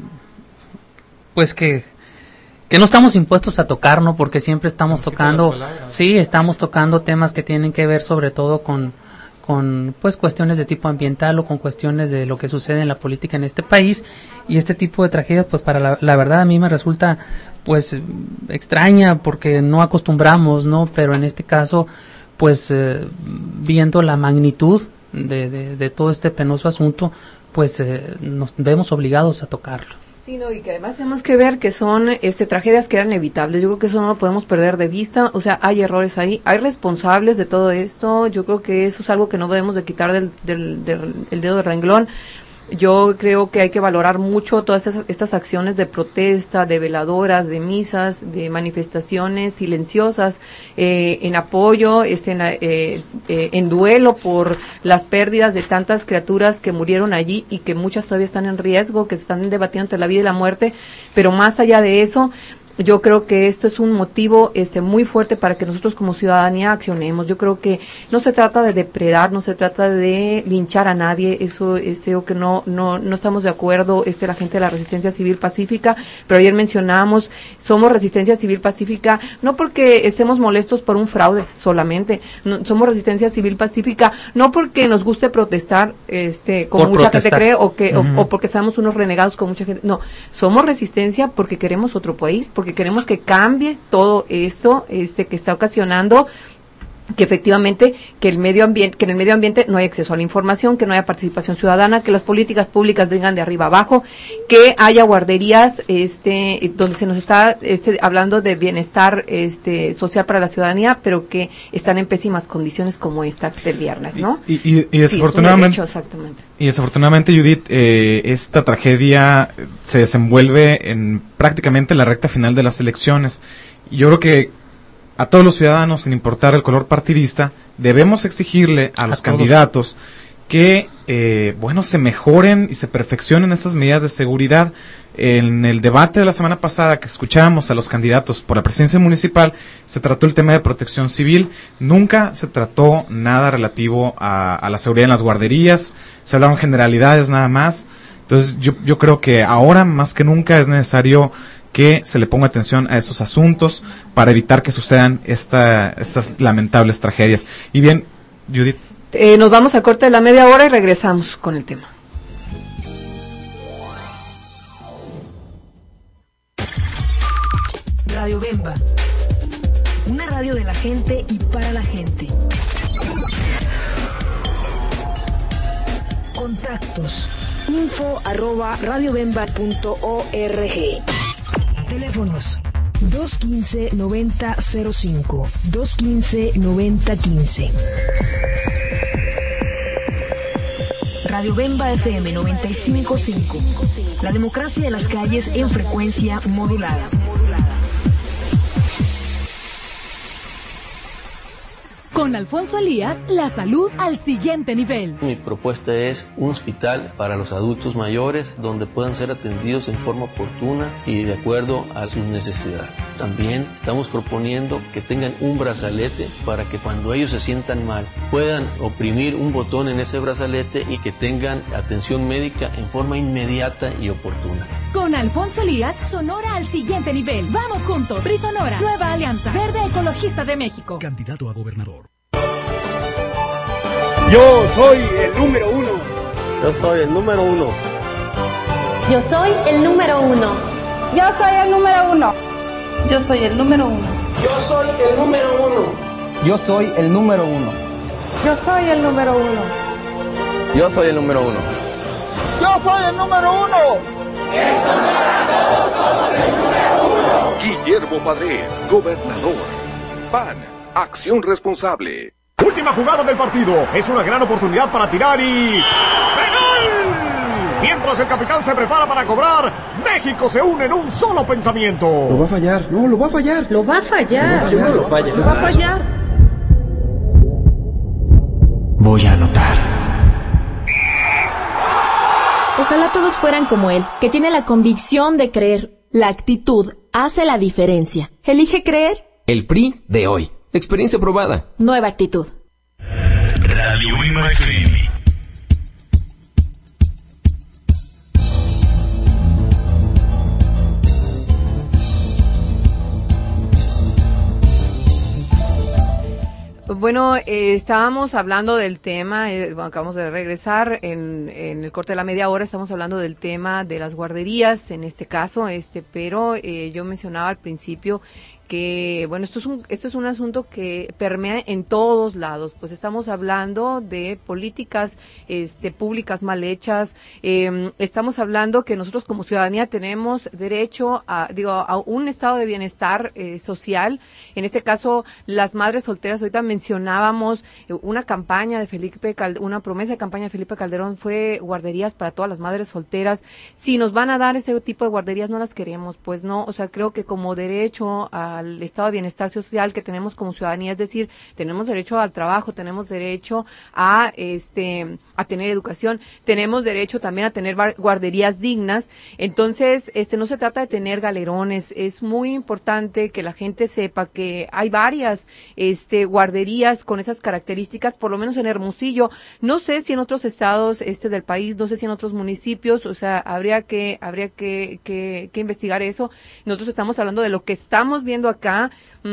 pues que no estamos impuestos a tocar, ¿no? Porque siempre estamos tocando, sí, estamos tocando temas que tienen que ver sobre todo con pues cuestiones de tipo ambiental o con cuestiones de lo que sucede en la política en este país, y este tipo de tragedias pues para la verdad a mí me resulta pues extraña porque no acostumbramos, ¿no? Pero en este caso pues viendo la magnitud de todo este penoso asunto, pues nos vemos obligados a tocarlo. Sí, no, y que además tenemos que ver que son tragedias que eran evitables. Yo creo que eso no lo podemos perder de vista. O sea, hay errores ahí, hay responsables de todo esto. Yo creo que eso es algo que no debemos de quitar del dedo del renglón. Yo creo que hay que valorar mucho todas estas acciones de protesta, de veladoras, de misas, de manifestaciones silenciosas en apoyo, en duelo por las pérdidas de tantas criaturas que murieron allí y que muchas todavía están en riesgo, que se están debatiendo entre la vida y la muerte. Pero más allá de eso, yo creo que esto es un motivo muy fuerte para que nosotros como ciudadanía accionemos. Yo creo que no se trata de depredar, no se trata de linchar a nadie, eso que no estamos de acuerdo, la gente de la Resistencia Civil Pacífica, pero ayer mencionábamos, somos Resistencia Civil Pacífica no porque estemos molestos por un fraude solamente, no, somos Resistencia Civil Pacífica no porque nos guste protestar, como mucha gente cree, o porque seamos unos renegados como mucha gente, no, somos Resistencia porque queremos otro país, porque queremos que cambie todo esto que está ocasionando que efectivamente que en el medio ambiente no hay acceso a la información, que no haya participación ciudadana, que las políticas públicas vengan de arriba abajo, que haya guarderías donde se nos está hablando de bienestar social para la ciudadanía, pero que están en pésimas condiciones como esta del viernes, ¿no? Y desafortunadamente, sí, exactamente. Y desafortunadamente, Judith, esta tragedia se desenvuelve en prácticamente la recta final de las elecciones. Yo creo que a todos los ciudadanos, sin importar el color partidista, debemos exigirle a los candidatos que, se mejoren y se perfeccionen estas medidas de seguridad. En el debate de la semana pasada que escuchábamos a los candidatos por la presidencia municipal, se trató el tema de protección civil. Nunca se trató nada relativo a la seguridad en las guarderías. Se hablaron generalidades nada más. Entonces, yo creo que ahora más que nunca es necesario que se le ponga atención a esos asuntos para evitar que sucedan estas lamentables tragedias. Y bien, Judith. Nos vamos al corte de la media hora y regresamos con el tema. Radio Bemba, una radio de la gente y para la gente. Contactos: info@radiobemba.org. Teléfonos: 215-9005, 215-9015. Radio Bemba FM 95.5. La democracia de las calles en frecuencia modulada. Con Alfonso Elías, la salud al siguiente nivel. Mi propuesta es un hospital para los adultos mayores donde puedan ser atendidos en forma oportuna y de acuerdo a sus necesidades. También estamos proponiendo que tengan un brazalete para que cuando ellos se sientan mal puedan oprimir un botón en ese brazalete y que tengan atención médica en forma inmediata y oportuna. Con Alfonso Elías, Sonora al siguiente nivel. Vamos juntos. PRI Sonora, Nueva Alianza Verde Ecologista de México. Candidato a gobernador. Yo soy el número 1. Yo soy el número 1. Yo soy el número 1. Yo soy el número 1. Yo soy el número 1. Yo soy el número 1. Yo soy el número 1. Yo soy el número 1. Yo soy el número 1. Yo soy el número 1. En Sonora todos somos el número 1. Guillermo Padres, gobernador. PAN, Acción Responsable. Última jugada del partido. Es una gran oportunidad para tirar y... ¡penal! Mientras el capitán se prepara para cobrar, México se une en un solo pensamiento. Lo va a fallar. No, lo va a fallar. Lo va a fallar. Seguro lo falla. Lo va a fallar. Voy a anotar. Ojalá todos fueran como él, que tiene la convicción de creer. La actitud hace la diferencia. ¿Elige creer? El PRI de hoy. Experiencia probada. Nueva actitud. Radio Bemba FM. Bueno, estábamos hablando del tema, acabamos de regresar en el corte de la media hora, estamos hablando del tema de las guarderías, en este caso, pero yo mencionaba al principio que, bueno, esto es un asunto que permea en todos lados, pues estamos hablando de políticas públicas mal hechas, estamos hablando que nosotros como ciudadanía tenemos derecho a un estado de bienestar social, en este caso las madres solteras. Ahorita mencionábamos una campaña de una promesa de campaña de Felipe Calderón fue guarderías para todas las madres solteras. Si nos van a dar ese tipo de guarderías, no las queremos, pues no, o sea, creo que como derecho al estado de bienestar social que tenemos como ciudadanía, es decir, tenemos derecho al trabajo, tenemos derecho a tener educación, tenemos derecho también a tener guarderías dignas. Entonces, no se trata de tener galerones, es muy importante que la gente sepa que hay varias guarderías con esas características, por lo menos en Hermosillo. No sé si en otros estados del país, no sé si en otros municipios, o sea, habría que investigar eso. Nosotros estamos hablando de lo que estamos viendo acá.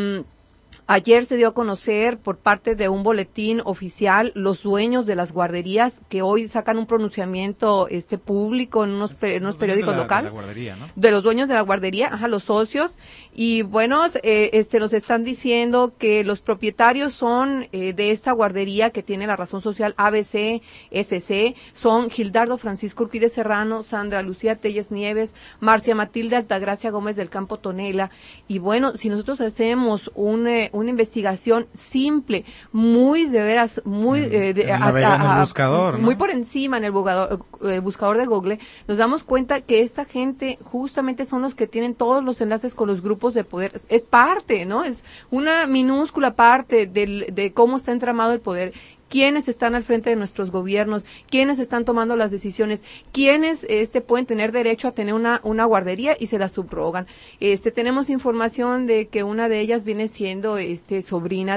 Ayer se dio a conocer por parte de un boletín oficial los dueños de las guarderías que hoy sacan un pronunciamiento público en unos periódicos locales. ¿No? De los dueños de la guardería, los socios. Y bueno, nos están diciendo que los propietarios son de esta guardería que tiene la razón social ABC, SC, son Gildardo Francisco Urquide Serrano, Sandra Lucía Telles Nieves, Marcia Matilde Altagracia Gómez del Campo Tonela. Y bueno, si nosotros hacemos una investigación simple, muy de veras, muy en el buscador, ¿no? Muy por encima en el buscador de Google, nos damos cuenta que esta gente justamente son los que tienen todos los enlaces con los grupos de poder. Es parte, ¿no? Es una minúscula parte de cómo está entramado el poder. Quiénes están al frente de nuestros gobiernos, quiénes están tomando las decisiones, quiénes pueden tener derecho a tener una guardería y se la subrogan. Tenemos información de que una de ellas viene siendo sobrina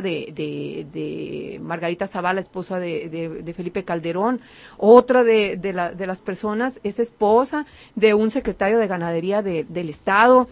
de Margarita Zavala, esposa de Felipe Calderón. Otra de las personas es esposa de un secretario de ganadería del estado.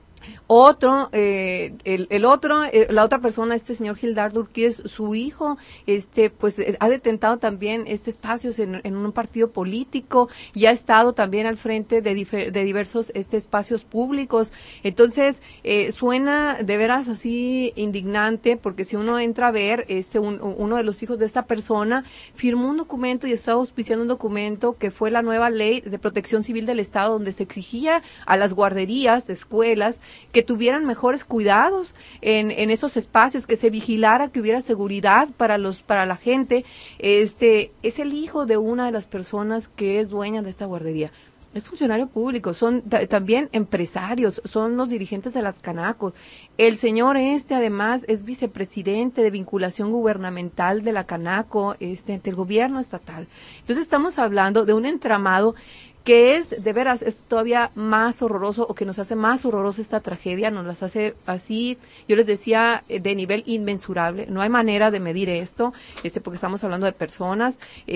La otra persona, señor Gildardo Urquídez, su hijo, ha detentado también espacios en un partido político y ha estado también al frente de diversos espacios públicos. Entonces, suena de veras así indignante, porque si uno entra a ver, uno de los hijos de esta persona firmó un documento y estaba auspiciando un documento que fue la nueva ley de protección civil del Estado, donde se exigía a las guarderías, escuelas, que tuvieran mejores cuidados en esos espacios, que se vigilara, que hubiera seguridad para la gente. Es el hijo de una de las personas que es dueña de esta guardería. Es funcionario público, son también empresarios, son los dirigentes de las Canacos. El señor además es vicepresidente de vinculación gubernamental de la Canaco, ante el gobierno estatal. Entonces estamos hablando de un entramado que es, de veras, es todavía más horroroso, o que nos hace más horrorosa esta tragedia, nos las hace así, yo les decía, de nivel inmensurable. No hay manera de medir esto, porque estamos hablando de personas.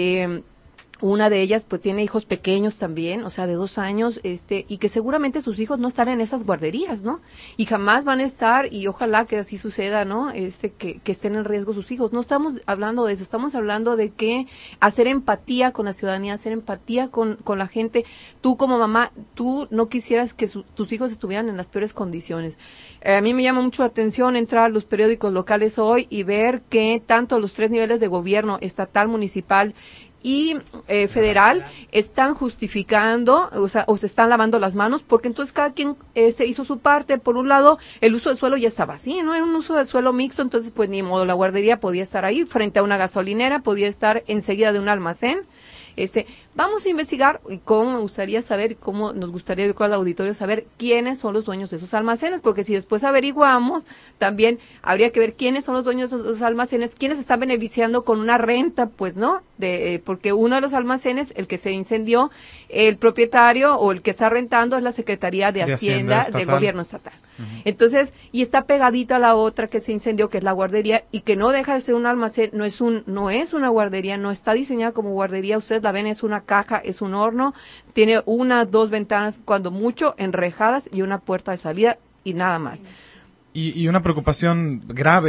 Una de ellas pues tiene hijos pequeños también, o sea, de 2 años, y que seguramente sus hijos no están en esas guarderías, ¿no? Y jamás van a estar, y ojalá que así suceda, ¿no? Que estén en riesgo sus hijos. No estamos hablando de eso, estamos hablando de que hacer empatía con la ciudadanía, hacer empatía con la gente. Tú como mamá, tú no quisieras que tus hijos estuvieran en las peores condiciones. A mí me llama mucho la atención entrar a los periódicos locales hoy y ver que tanto los 3 niveles de gobierno, estatal, municipal y federal, están justificando, o se están lavando las manos, porque entonces cada quien hizo su parte. Por un lado, el uso del suelo ya estaba así, ¿no? Era un uso del suelo mixto, entonces pues ni modo, la guardería podía estar ahí frente a una gasolinera, podía estar enseguida de un almacén. Vamos a investigar, y cómo me gustaría saber, cómo nos gustaría ir con el auditorio saber quiénes son los dueños de esos almacenes, porque si después averiguamos, también habría que ver quiénes son los dueños de esos almacenes, quiénes están beneficiando con una renta, pues, ¿no? Porque uno de los almacenes, el que se incendió, el propietario o el que está rentando es la Secretaría de Hacienda del gobierno estatal. Uh-huh. Entonces, y está pegadita a la otra que se incendió, que es la guardería, y que no deja de ser un almacén, no es una guardería, no está diseñada como guardería. Ustedes la ven, es una caja, es un horno, tiene 1, 2 ventanas, cuando mucho, enrejadas, y una puerta de salida, y nada más. Y una preocupación grave,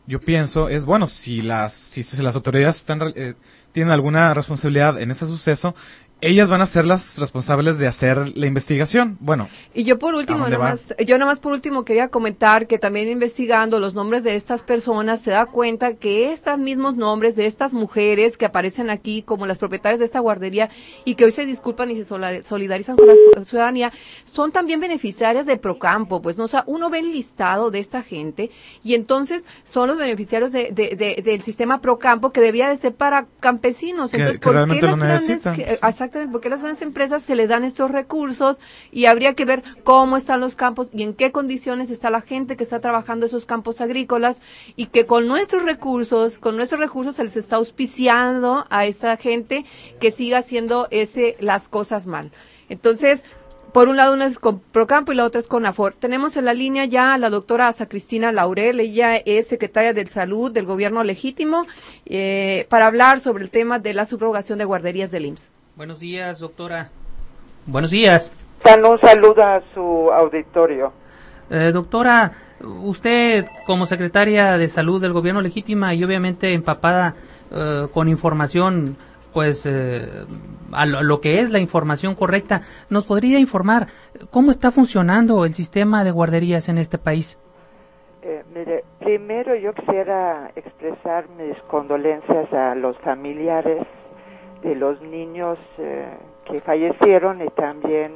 yo pienso es, bueno, si las autoridades tienen alguna responsabilidad en ese suceso, ellas van a ser las responsables de hacer la investigación. Bueno. Y yo por último, nomás por último quería comentar que también investigando los nombres de estas personas se da cuenta que estos mismos nombres de estas mujeres que aparecen aquí como las propietarias de esta guardería y que hoy se disculpan y se solidarizan con la ciudadanía, son también beneficiarias de Procampo, pues, ¿no? O sea, uno ve el listado de esta gente y entonces son los beneficiarios del sistema Procampo que debía de ser para campesinos. Entonces, que realmente lo necesitan. Exactamente, porque a las grandes empresas se les dan estos recursos y habría que ver cómo están los campos y en qué condiciones está la gente que está trabajando esos campos agrícolas y que con nuestros recursos se les está auspiciando a esta gente que siga haciendo las cosas mal. Entonces, por un lado una es con Procampo y la otra es con AFOR. Tenemos en la línea ya a la doctora Asa Cristina Laurel, ella es secretaria de Salud del Gobierno Legítimo, para hablar sobre el tema de la subrogación de guarderías del IMSS. Buenos días, doctora. Buenos días. Un saludo a su auditorio. Doctora, usted como secretaria de Salud del Gobierno Legítima y obviamente empapada con información, pues a lo que es la información correcta, ¿nos podría informar cómo está funcionando el sistema de guarderías en este país? Mire, primero yo quisiera expresar mis condolencias a los familiares de los niños que fallecieron y también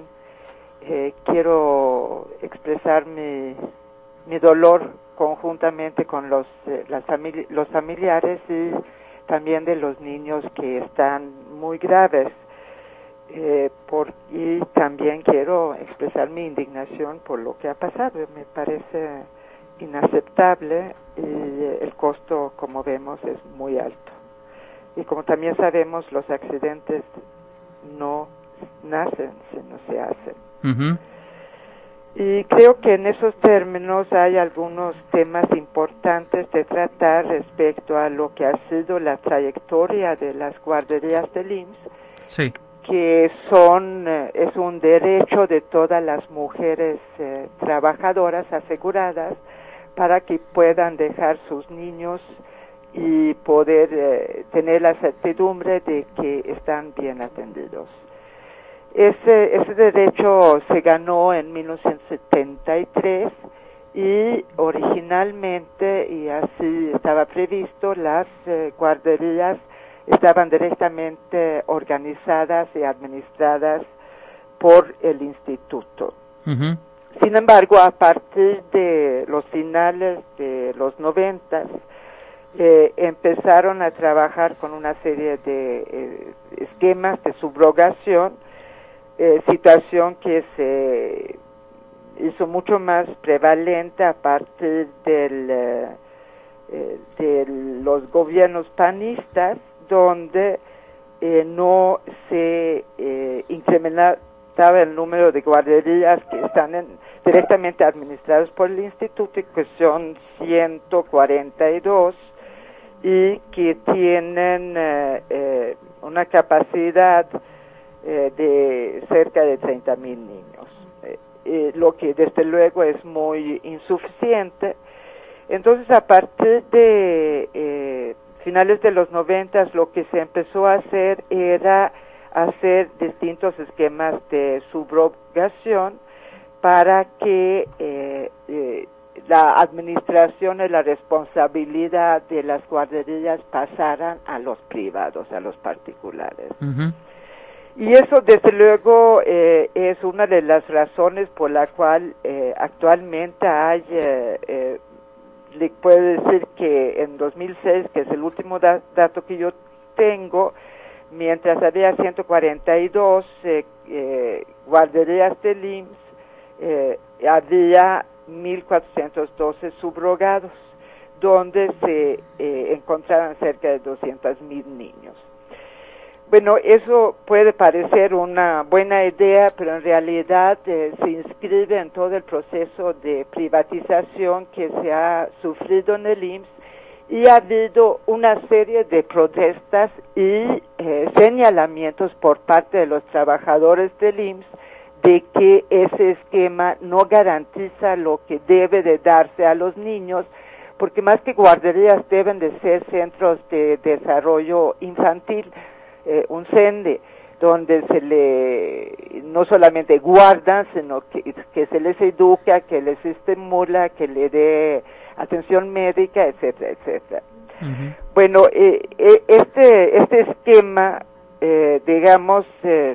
quiero expresar mi dolor conjuntamente con los familiares y también de los niños que están muy graves. Y también quiero expresar mi indignación por lo que ha pasado. Me parece inaceptable y el costo, como vemos, es muy alto. Y como también sabemos, los accidentes no nacen, sino se hacen. Uh-huh. Y creo que en esos términos hay algunos temas importantes de tratar respecto a lo que ha sido la trayectoria de las guarderías del IMSS, sí, que es un derecho de todas las mujeres trabajadoras aseguradas para que puedan dejar sus niños y poder tener la certidumbre de que están bien atendidos. Ese derecho se ganó en 1973 y originalmente, y así estaba previsto, las guarderías estaban directamente organizadas y administradas por el instituto. Uh-huh. Sin embargo, a partir de los finales de los 90, empezaron a trabajar con una serie de esquemas de subrogación, situación que se hizo mucho más prevalente a partir de los gobiernos panistas, donde no se incrementaba el número de guarderías que están directamente administradas por el instituto, que son 142, y que tienen una capacidad de cerca de 30,000 niños, lo que desde luego es muy insuficiente. Entonces, a partir de finales de los 90, lo que se empezó a hacer era hacer distintos esquemas de subrogación para que la administración y la responsabilidad de las guarderías pasaran a los privados, a los particulares. Uh-huh. Y eso, desde luego, es una de las razones por la cual actualmente hay, le puedo decir que en 2006, que es el último dato que yo tengo, mientras había 142 guarderías del IMSS, había 1,412 subrogados, donde se encontraban cerca de 200,000 niños. Bueno, eso puede parecer una buena idea, pero en realidad se inscribe en todo el proceso de privatización que se ha sufrido en el IMSS, y ha habido una serie de protestas y señalamientos por parte de los trabajadores del IMSS de que ese esquema no garantiza lo que debe de darse a los niños, porque más que guarderías deben de ser centros de desarrollo infantil, un CENDE, donde no solamente guardan, sino que se les educa, que les estimula, que le dé atención médica, etcétera, etcétera. Bueno, este esquema, digamos,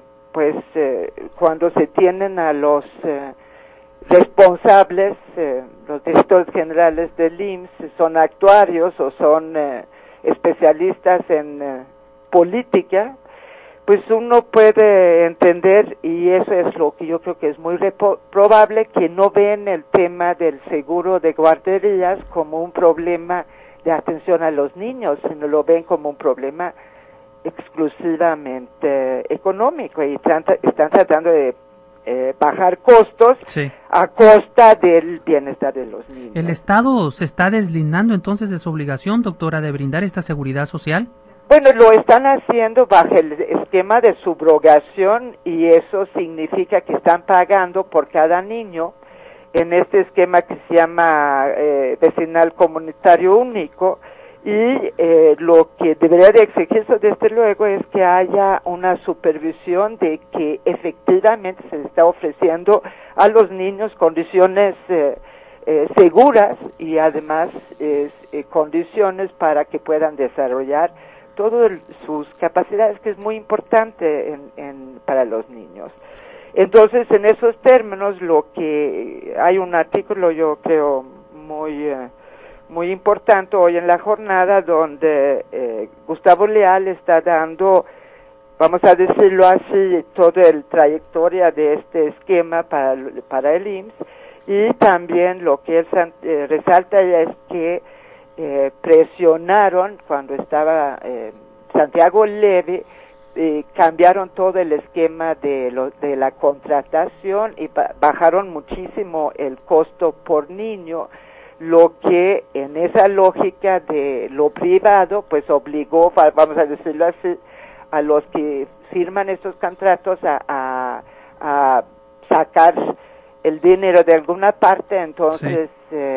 cuando se tienen a los responsables, los directores generales del IMSS, son actuarios o son especialistas en política, pues uno puede entender, y eso es lo que yo creo que es muy probable, que no ven el tema del seguro de guarderías como un problema de atención a los niños, sino lo ven como un problema exclusivamente económico, y están tratando de bajar costos a costa del bienestar de los niños. ¿El Estado se está deslindando entonces de su obligación, doctora, de brindar esta seguridad social? Bueno, lo están haciendo bajo el esquema de subrogación, y eso significa que están pagando por cada niño en este esquema que se llama vecinal comunitario único, y lo que debería de exigirse desde luego es que haya una supervisión de que efectivamente se está ofreciendo a los niños condiciones seguras y además condiciones para que puedan desarrollar todas sus capacidades, que es muy importante para los niños. Entonces, en esos términos, lo que hay un artículo, yo creo, muy importante hoy en la jornada, donde Gustavo Leal está dando, vamos a decirlo así, toda la trayectoria de este esquema para el IMSS, y también lo que él resalta es que presionaron cuando estaba Santiago Levy, cambiaron todo el esquema de la contratación y bajaron muchísimo el costo por niño, lo que en esa lógica de lo privado pues obligó, vamos a decirlo así, a los que firman estos contratos a sacar el dinero de alguna parte. Entonces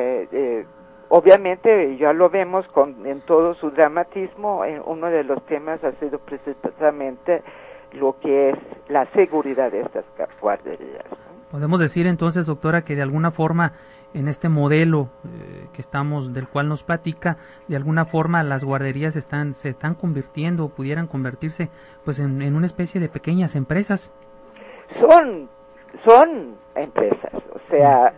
obviamente ya lo vemos en todo su dramatismo. Uno de los temas ha sido precisamente lo que es la seguridad de estas guarderías. Podemos decir entonces, doctora, que de alguna forma en este modelo del cual nos platica, de alguna forma las guarderías se están convirtiendo, o pudieran convertirse pues en una especie de pequeñas empresas. Son empresas, o sea,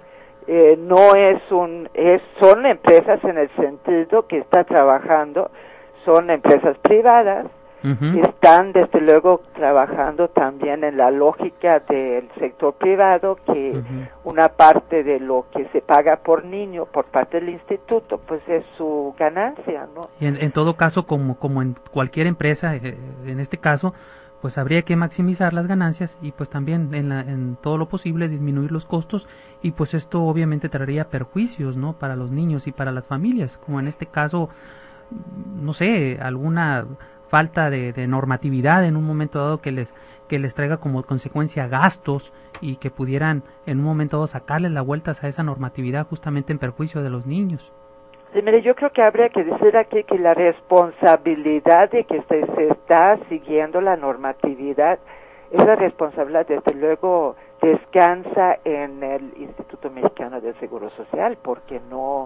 son empresas en el sentido que está trabajando, son empresas privadas, están desde luego trabajando también en la lógica del sector privado, que una parte de lo que se paga por niño por parte del instituto pues es su ganancia, ¿no? Y en todo caso, como en cualquier empresa, en este caso, pues habría que maximizar las ganancias y pues también en todo lo posible disminuir los costos, y pues esto obviamente traería perjuicios, ¿no?, para los niños y para las familias, como en este caso, no sé, alguna falta de normatividad en un momento dado que les traiga como consecuencia gastos, y que pudieran en un momento dado sacarles la vuelta a esa normatividad justamente en perjuicio de los niños. Sí, mire, yo creo que habría que decir aquí que la responsabilidad de que se está siguiendo la normatividad, esa responsabilidad desde luego descansa en el Instituto Mexicano del Seguro Social, porque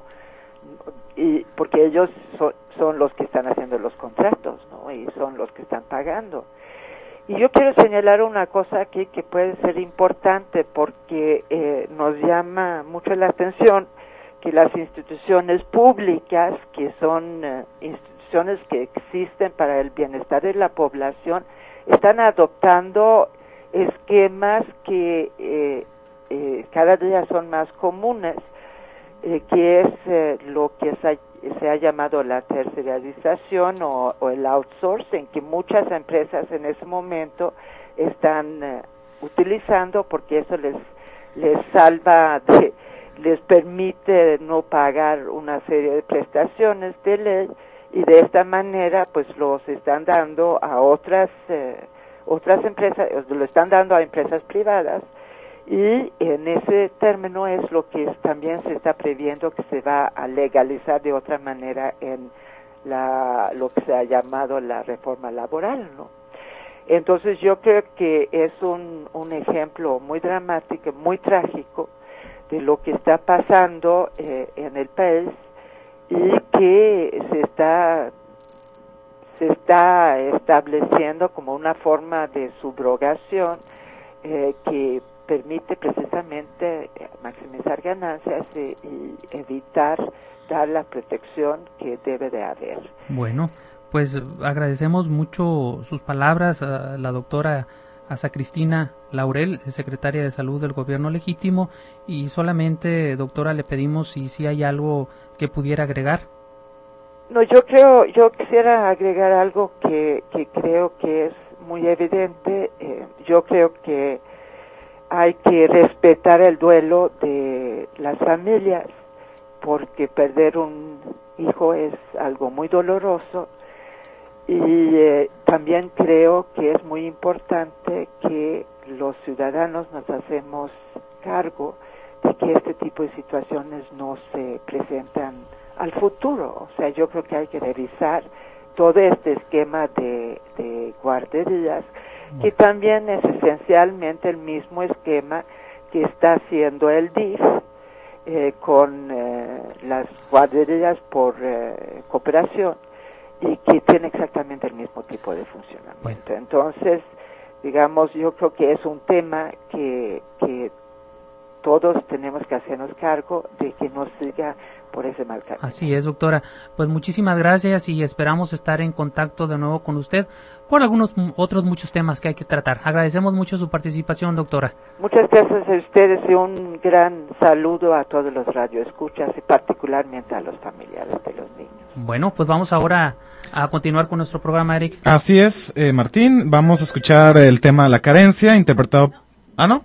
porque ellos son los que están haciendo los contratos, ¿no?, y son los que están pagando. Y yo quiero señalar una cosa aquí que puede ser importante, porque nos llama mucho la atención que las instituciones públicas, que son instituciones que existen para el bienestar de la población, están adoptando esquemas que cada día son más comunes, que es lo que se ha llamado la tercerización o el outsourcing, que muchas empresas en ese momento están utilizando, porque eso les salva les permite no pagar una serie de prestaciones de ley, y de esta manera pues los están dando a otras empresas, lo están dando a empresas privadas, Y en ese término es lo que también se está previendo que se va a legalizar de otra manera en lo que se ha llamado la reforma laboral, ¿no? Entonces yo creo que es un ejemplo muy dramático, muy trágico de lo que está pasando en el país y que se está estableciendo como una forma de subrogación que permite precisamente maximizar ganancias y evitar dar la protección que debe de haber. Bueno, pues agradecemos mucho sus palabras a la doctora Asa Cristina Laurel, secretaria de Salud del Gobierno Legítimo, y solamente, doctora, le pedimos si hay algo que pudiera agregar. No, yo quisiera agregar algo que creo que es muy evidente. Yo creo que hay que respetar el duelo de las familias, porque perder un hijo es algo muy doloroso, y también creo que es muy importante que los ciudadanos nos hacemos cargo de que este tipo de situaciones no se presentan al futuro. O sea, yo creo que hay que revisar todo este esquema de guarderías, que también es esencialmente el mismo esquema que está haciendo el DIF con las guarderías por cooperación, y que tiene exactamente el mismo tipo de funcionamiento. Bueno. Entonces, digamos, yo creo que es un tema que todos tenemos que hacernos cargo de que no siga por ese mal camino. Así es, doctora. Pues muchísimas gracias y esperamos estar en contacto de nuevo con usted por algunos otros muchos temas que hay que tratar. Agradecemos mucho su participación, doctora. Muchas gracias a ustedes y un gran saludo a todos los radioescuchas y particularmente a los familiares de los niños. Bueno, pues vamos ahora a continuar con nuestro programa, Eric. Así es, Martín. Vamos a escuchar el tema La carencia, interpretado... ¿no?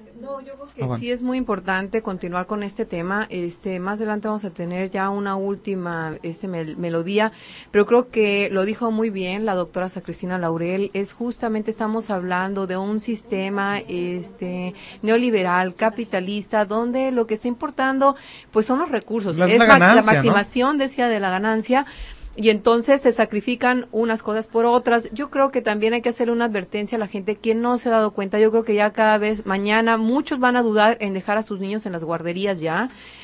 Sí, es muy importante continuar con este tema. Más adelante vamos a tener ya una última melodía, pero creo que lo dijo muy bien la doctora Asa Cristina Laurel. Es justamente, estamos hablando de un sistema neoliberal, capitalista, donde lo que está importando pues son los recursos, es la maximación, ¿no? Decía, de la ganancia. Y entonces se sacrifican unas cosas por otras. Yo creo que también hay que hacerle una advertencia a la gente que no se ha dado cuenta. Yo creo que ya cada vez mañana muchos van a dudar en dejar a sus niños en las guarderías ya.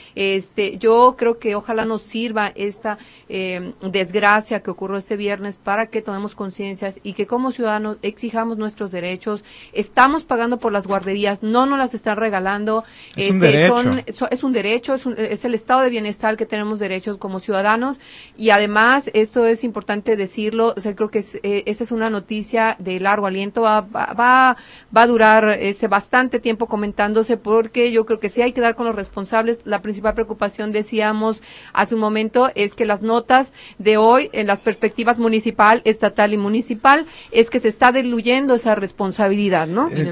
Yo creo que ojalá nos sirva esta desgracia que ocurrió este viernes para que tomemos conciencias y que como ciudadanos exijamos nuestros derechos. Estamos pagando por las guarderías, no nos las están regalando. Es un derecho. Es un derecho, es el estado de bienestar que tenemos derechos como ciudadanos, y además esto es importante decirlo. O sea, creo que esta es una noticia de largo aliento, va a durar bastante tiempo comentándose, porque yo creo que sí hay que dar con los responsables. La principal preocupación, decíamos hace un momento, es que las notas de hoy en las perspectivas municipal, estatal y municipal es que se está diluyendo esa responsabilidad, ¿no? Y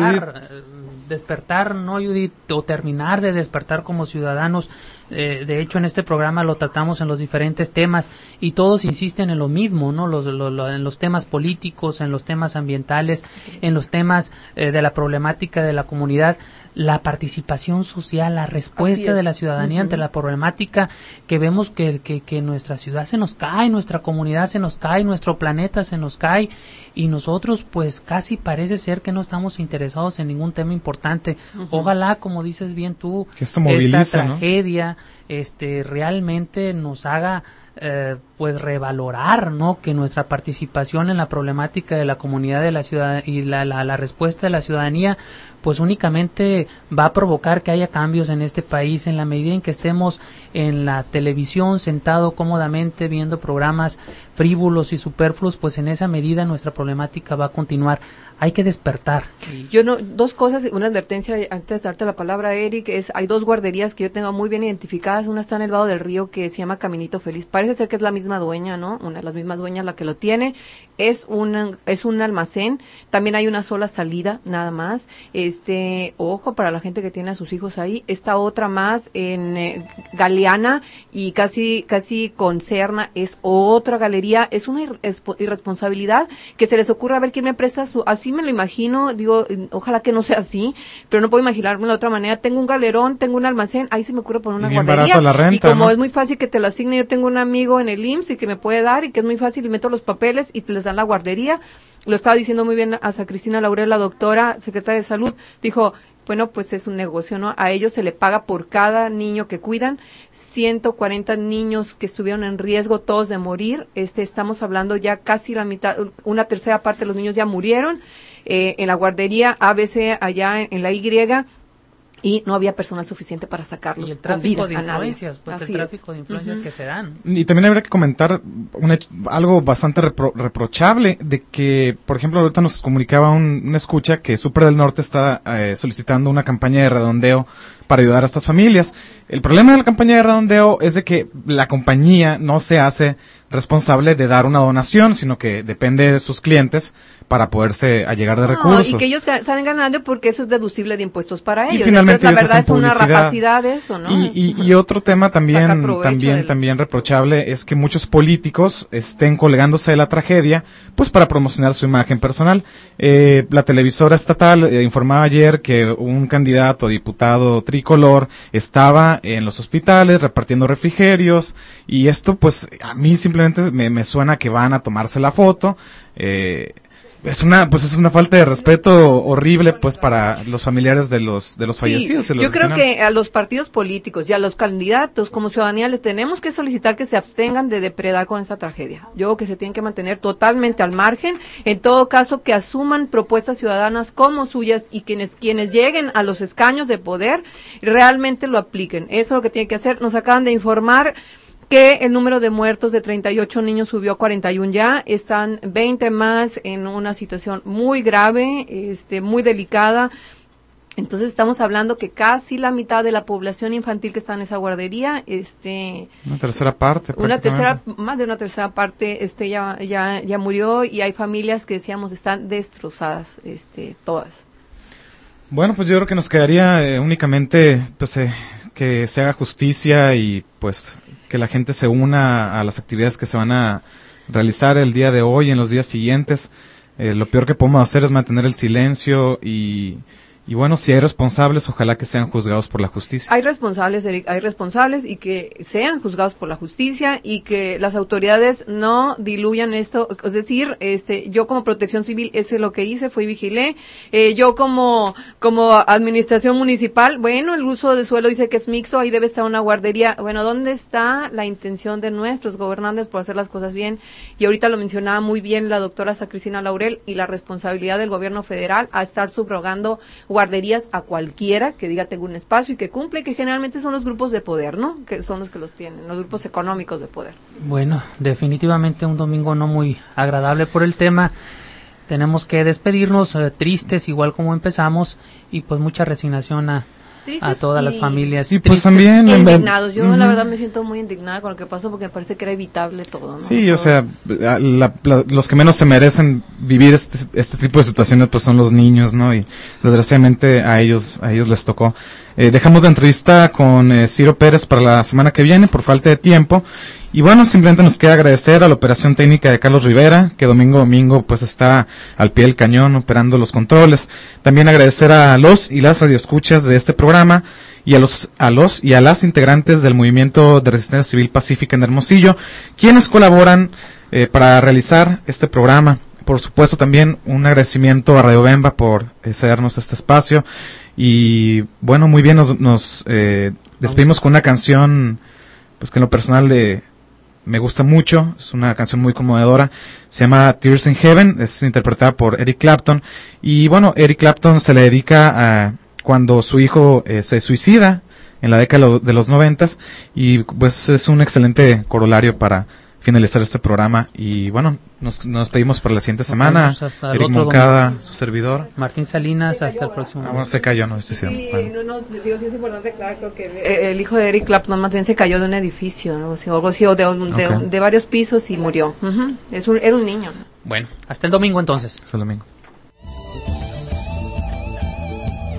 despertar, ¿no, Judith? O terminar de despertar como ciudadanos. De hecho, en este programa lo tratamos en los diferentes temas y todos insisten en lo mismo, ¿no? En los temas políticos, en los temas ambientales, en los temas de la problemática de la comunidad. La participación social, la respuesta de la ciudadanía ante la problemática que vemos que nuestra ciudad se nos cae, nuestra comunidad se nos cae, nuestro planeta se nos cae, y nosotros pues casi parece ser que no estamos interesados en ningún tema importante. Ojalá, como dices bien tú, que esto movilice, esta tragedia, ¿no? Realmente nos haga pues revalorar, ¿no? Que nuestra participación en la problemática de la comunidad de la ciudad y la respuesta de la ciudadanía pues únicamente va a provocar que haya cambios en este país. En la medida en que estemos en la televisión sentado cómodamente viendo programas frívolos y superfluos, pues en esa medida nuestra problemática va a continuar. Hay que despertar. Dos cosas, una advertencia antes de darte la palabra, Eric, hay dos guarderías que yo tengo muy bien identificadas. Una está en el Vado del Río, que se llama Caminito Feliz. Parece ser que es la misma dueña, ¿no? Una de las mismas dueñas la que lo tiene. Es un almacén. También hay una sola salida, nada más. Ojo para la gente que tiene a sus hijos ahí. Esta otra más en Galeana y casi con Serna es otra galería. Es una irresponsabilidad que se les ocurra a ver quién me presta así me lo imagino, digo, ojalá que no sea así, pero no puedo imaginarme de otra manera. Tengo un galerón, tengo un almacén, ahí se me ocurre poner una guardería. La renta, y como ¿no? es muy fácil que te lo asigne, yo tengo un amigo en el IMSS y que me puede dar y que es muy fácil y meto los papeles y les dan la guardería. Lo estaba diciendo muy bien a Cristina Laurel, la doctora, secretaria de Salud, dijo, bueno, pues es un negocio, ¿no? A ellos se le paga por cada niño que cuidan, 140 niños que estuvieron en riesgo, todos de morir, estamos hablando ya casi la mitad, una tercera parte de los niños ya murieron, en la guardería ABC allá en la Y, y no había personal suficiente para sacarlos. Y el tráfico de influencias, pues Así el tráfico de influencias que se dan. Y también habría que comentar algo bastante reprochable, de que, por ejemplo, ahorita nos comunicaba una escucha que Súper del Norte está solicitando una campaña de redondeo para ayudar a estas familias. El problema de la campaña de redondeo es de que la compañía no se hace responsable de dar una donación, sino que depende de sus clientes para poderse allegar de recursos. Y que ellos salen ganando porque eso es deducible de impuestos para ellos. Y finalmente entonces, la verdad es publicidad. una rapacidad eso, ¿no? Y otro tema también reprochable es que muchos políticos estén colgándose de la tragedia, pues para promocionar su imagen personal. La televisora estatal informaba ayer que un candidato a diputado tricolor estaba en los hospitales repartiendo refrigerios, y esto pues a mí simplemente me suena que van a tomarse la foto. Es una falta de respeto horrible pues para los familiares de los fallecidos. Sí, yo creo que a los partidos políticos y a los candidatos como ciudadanía les tenemos que solicitar que se abstengan de depredar con esta tragedia. Yo creo que se tienen que mantener totalmente al margen, en todo caso que asuman propuestas ciudadanas como suyas y quienes lleguen a los escaños de poder realmente lo apliquen. Eso es lo que tienen que hacer. Nos acaban de informar que el número de muertos de 38 niños subió a 41 ya, están 20 más en una situación muy grave, muy delicada. Entonces estamos hablando que casi la mitad de la población infantil que está en esa guardería, una tercera parte, más de una tercera parte, ya murió, y hay familias que decíamos están destrozadas, todas. Bueno, pues yo creo que nos quedaría únicamente, pues, que se haga justicia y pues que la gente se una a las actividades que se van a realizar el día de hoy y en los días siguientes. Lo peor que podemos hacer es mantener el silencio y bueno, si hay responsables, ojalá que sean juzgados por la justicia. Hay responsables, Eric, hay responsables y que sean juzgados por la justicia y que las autoridades no diluyan esto. Es decir, yo como Protección Civil, lo que hice, fue vigilé. Yo como administración municipal, bueno, el uso de suelo dice que es mixto, ahí debe estar una guardería. Bueno, ¿dónde está la intención de nuestros gobernantes por hacer las cosas bien? Y ahorita lo mencionaba muy bien la doctora Cristina Laurel, y la responsabilidad del gobierno federal a estar subrogando guarderías a cualquiera que diga tengo un espacio y que cumple, que generalmente son los grupos de poder, ¿no? Que son los que los tienen, los grupos económicos de poder. Bueno, definitivamente un domingo no muy agradable por el tema. Tenemos que despedirnos tristes, igual como empezamos, y pues mucha resignación a todas las familias. Y pues también indignados. Yo la verdad me siento muy indignada con lo que pasó, porque me parece que era evitable todo, ¿no? Sí, todo. O sea, los que menos se merecen vivir este tipo de situaciones pues son los niños, ¿no? Y desgraciadamente a ellos les tocó. Dejamos la entrevista con Ciro Pérez para la semana que viene por falta de tiempo. Y bueno, simplemente nos queda agradecer a la operación técnica de Carlos Rivera, que domingo pues está al pie del cañón operando los controles. También agradecer a los y las radioescuchas de este programa y a las integrantes del Movimiento de Resistencia Civil Pacífica en Hermosillo, quienes colaboran para realizar este programa. Por supuesto, también un agradecimiento a Radio Bemba por cedernos este espacio. Y bueno, muy bien, nos despedimos con una canción pues que en lo personal me gusta mucho. Es una canción muy conmovedora, se llama Tears in Heaven, es interpretada por Eric Clapton. Y bueno, Eric Clapton se le dedica a cuando su hijo se suicida en la década de los 90s, y pues es un excelente corolario para finalizar este programa. Y bueno, nos despedimos para la siguiente semana. Eric Moncada, su servidor. Martín Salinas, hasta el próximo. Bueno, se cayó, no estoy sí, sí es importante, claro, creo que el hijo de Eric Clapton más bien se cayó de un edificio, ¿no? Algo así, de varios pisos y murió. Era un niño. Bueno, hasta el domingo entonces. Hasta el domingo.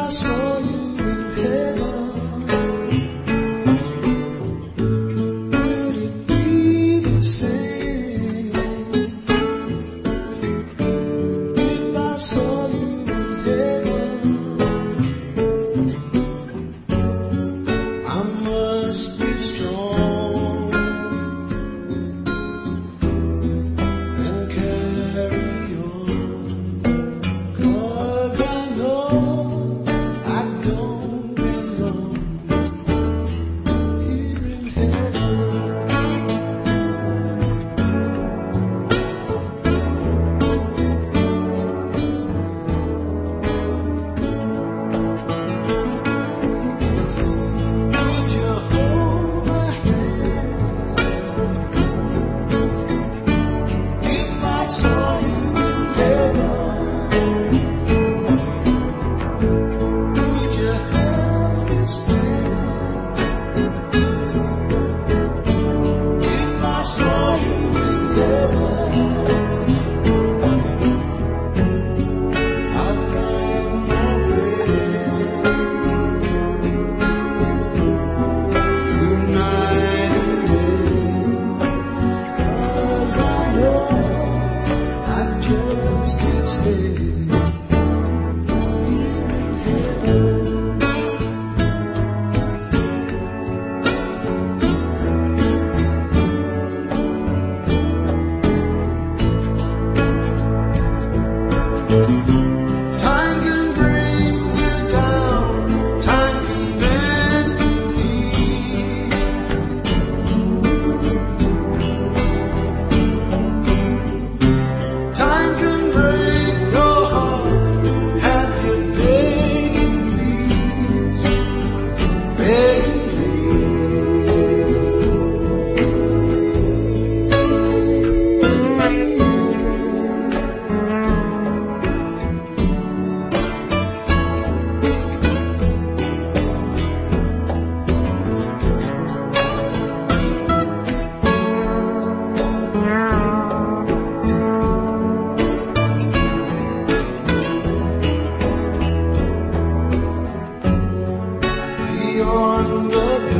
beyond the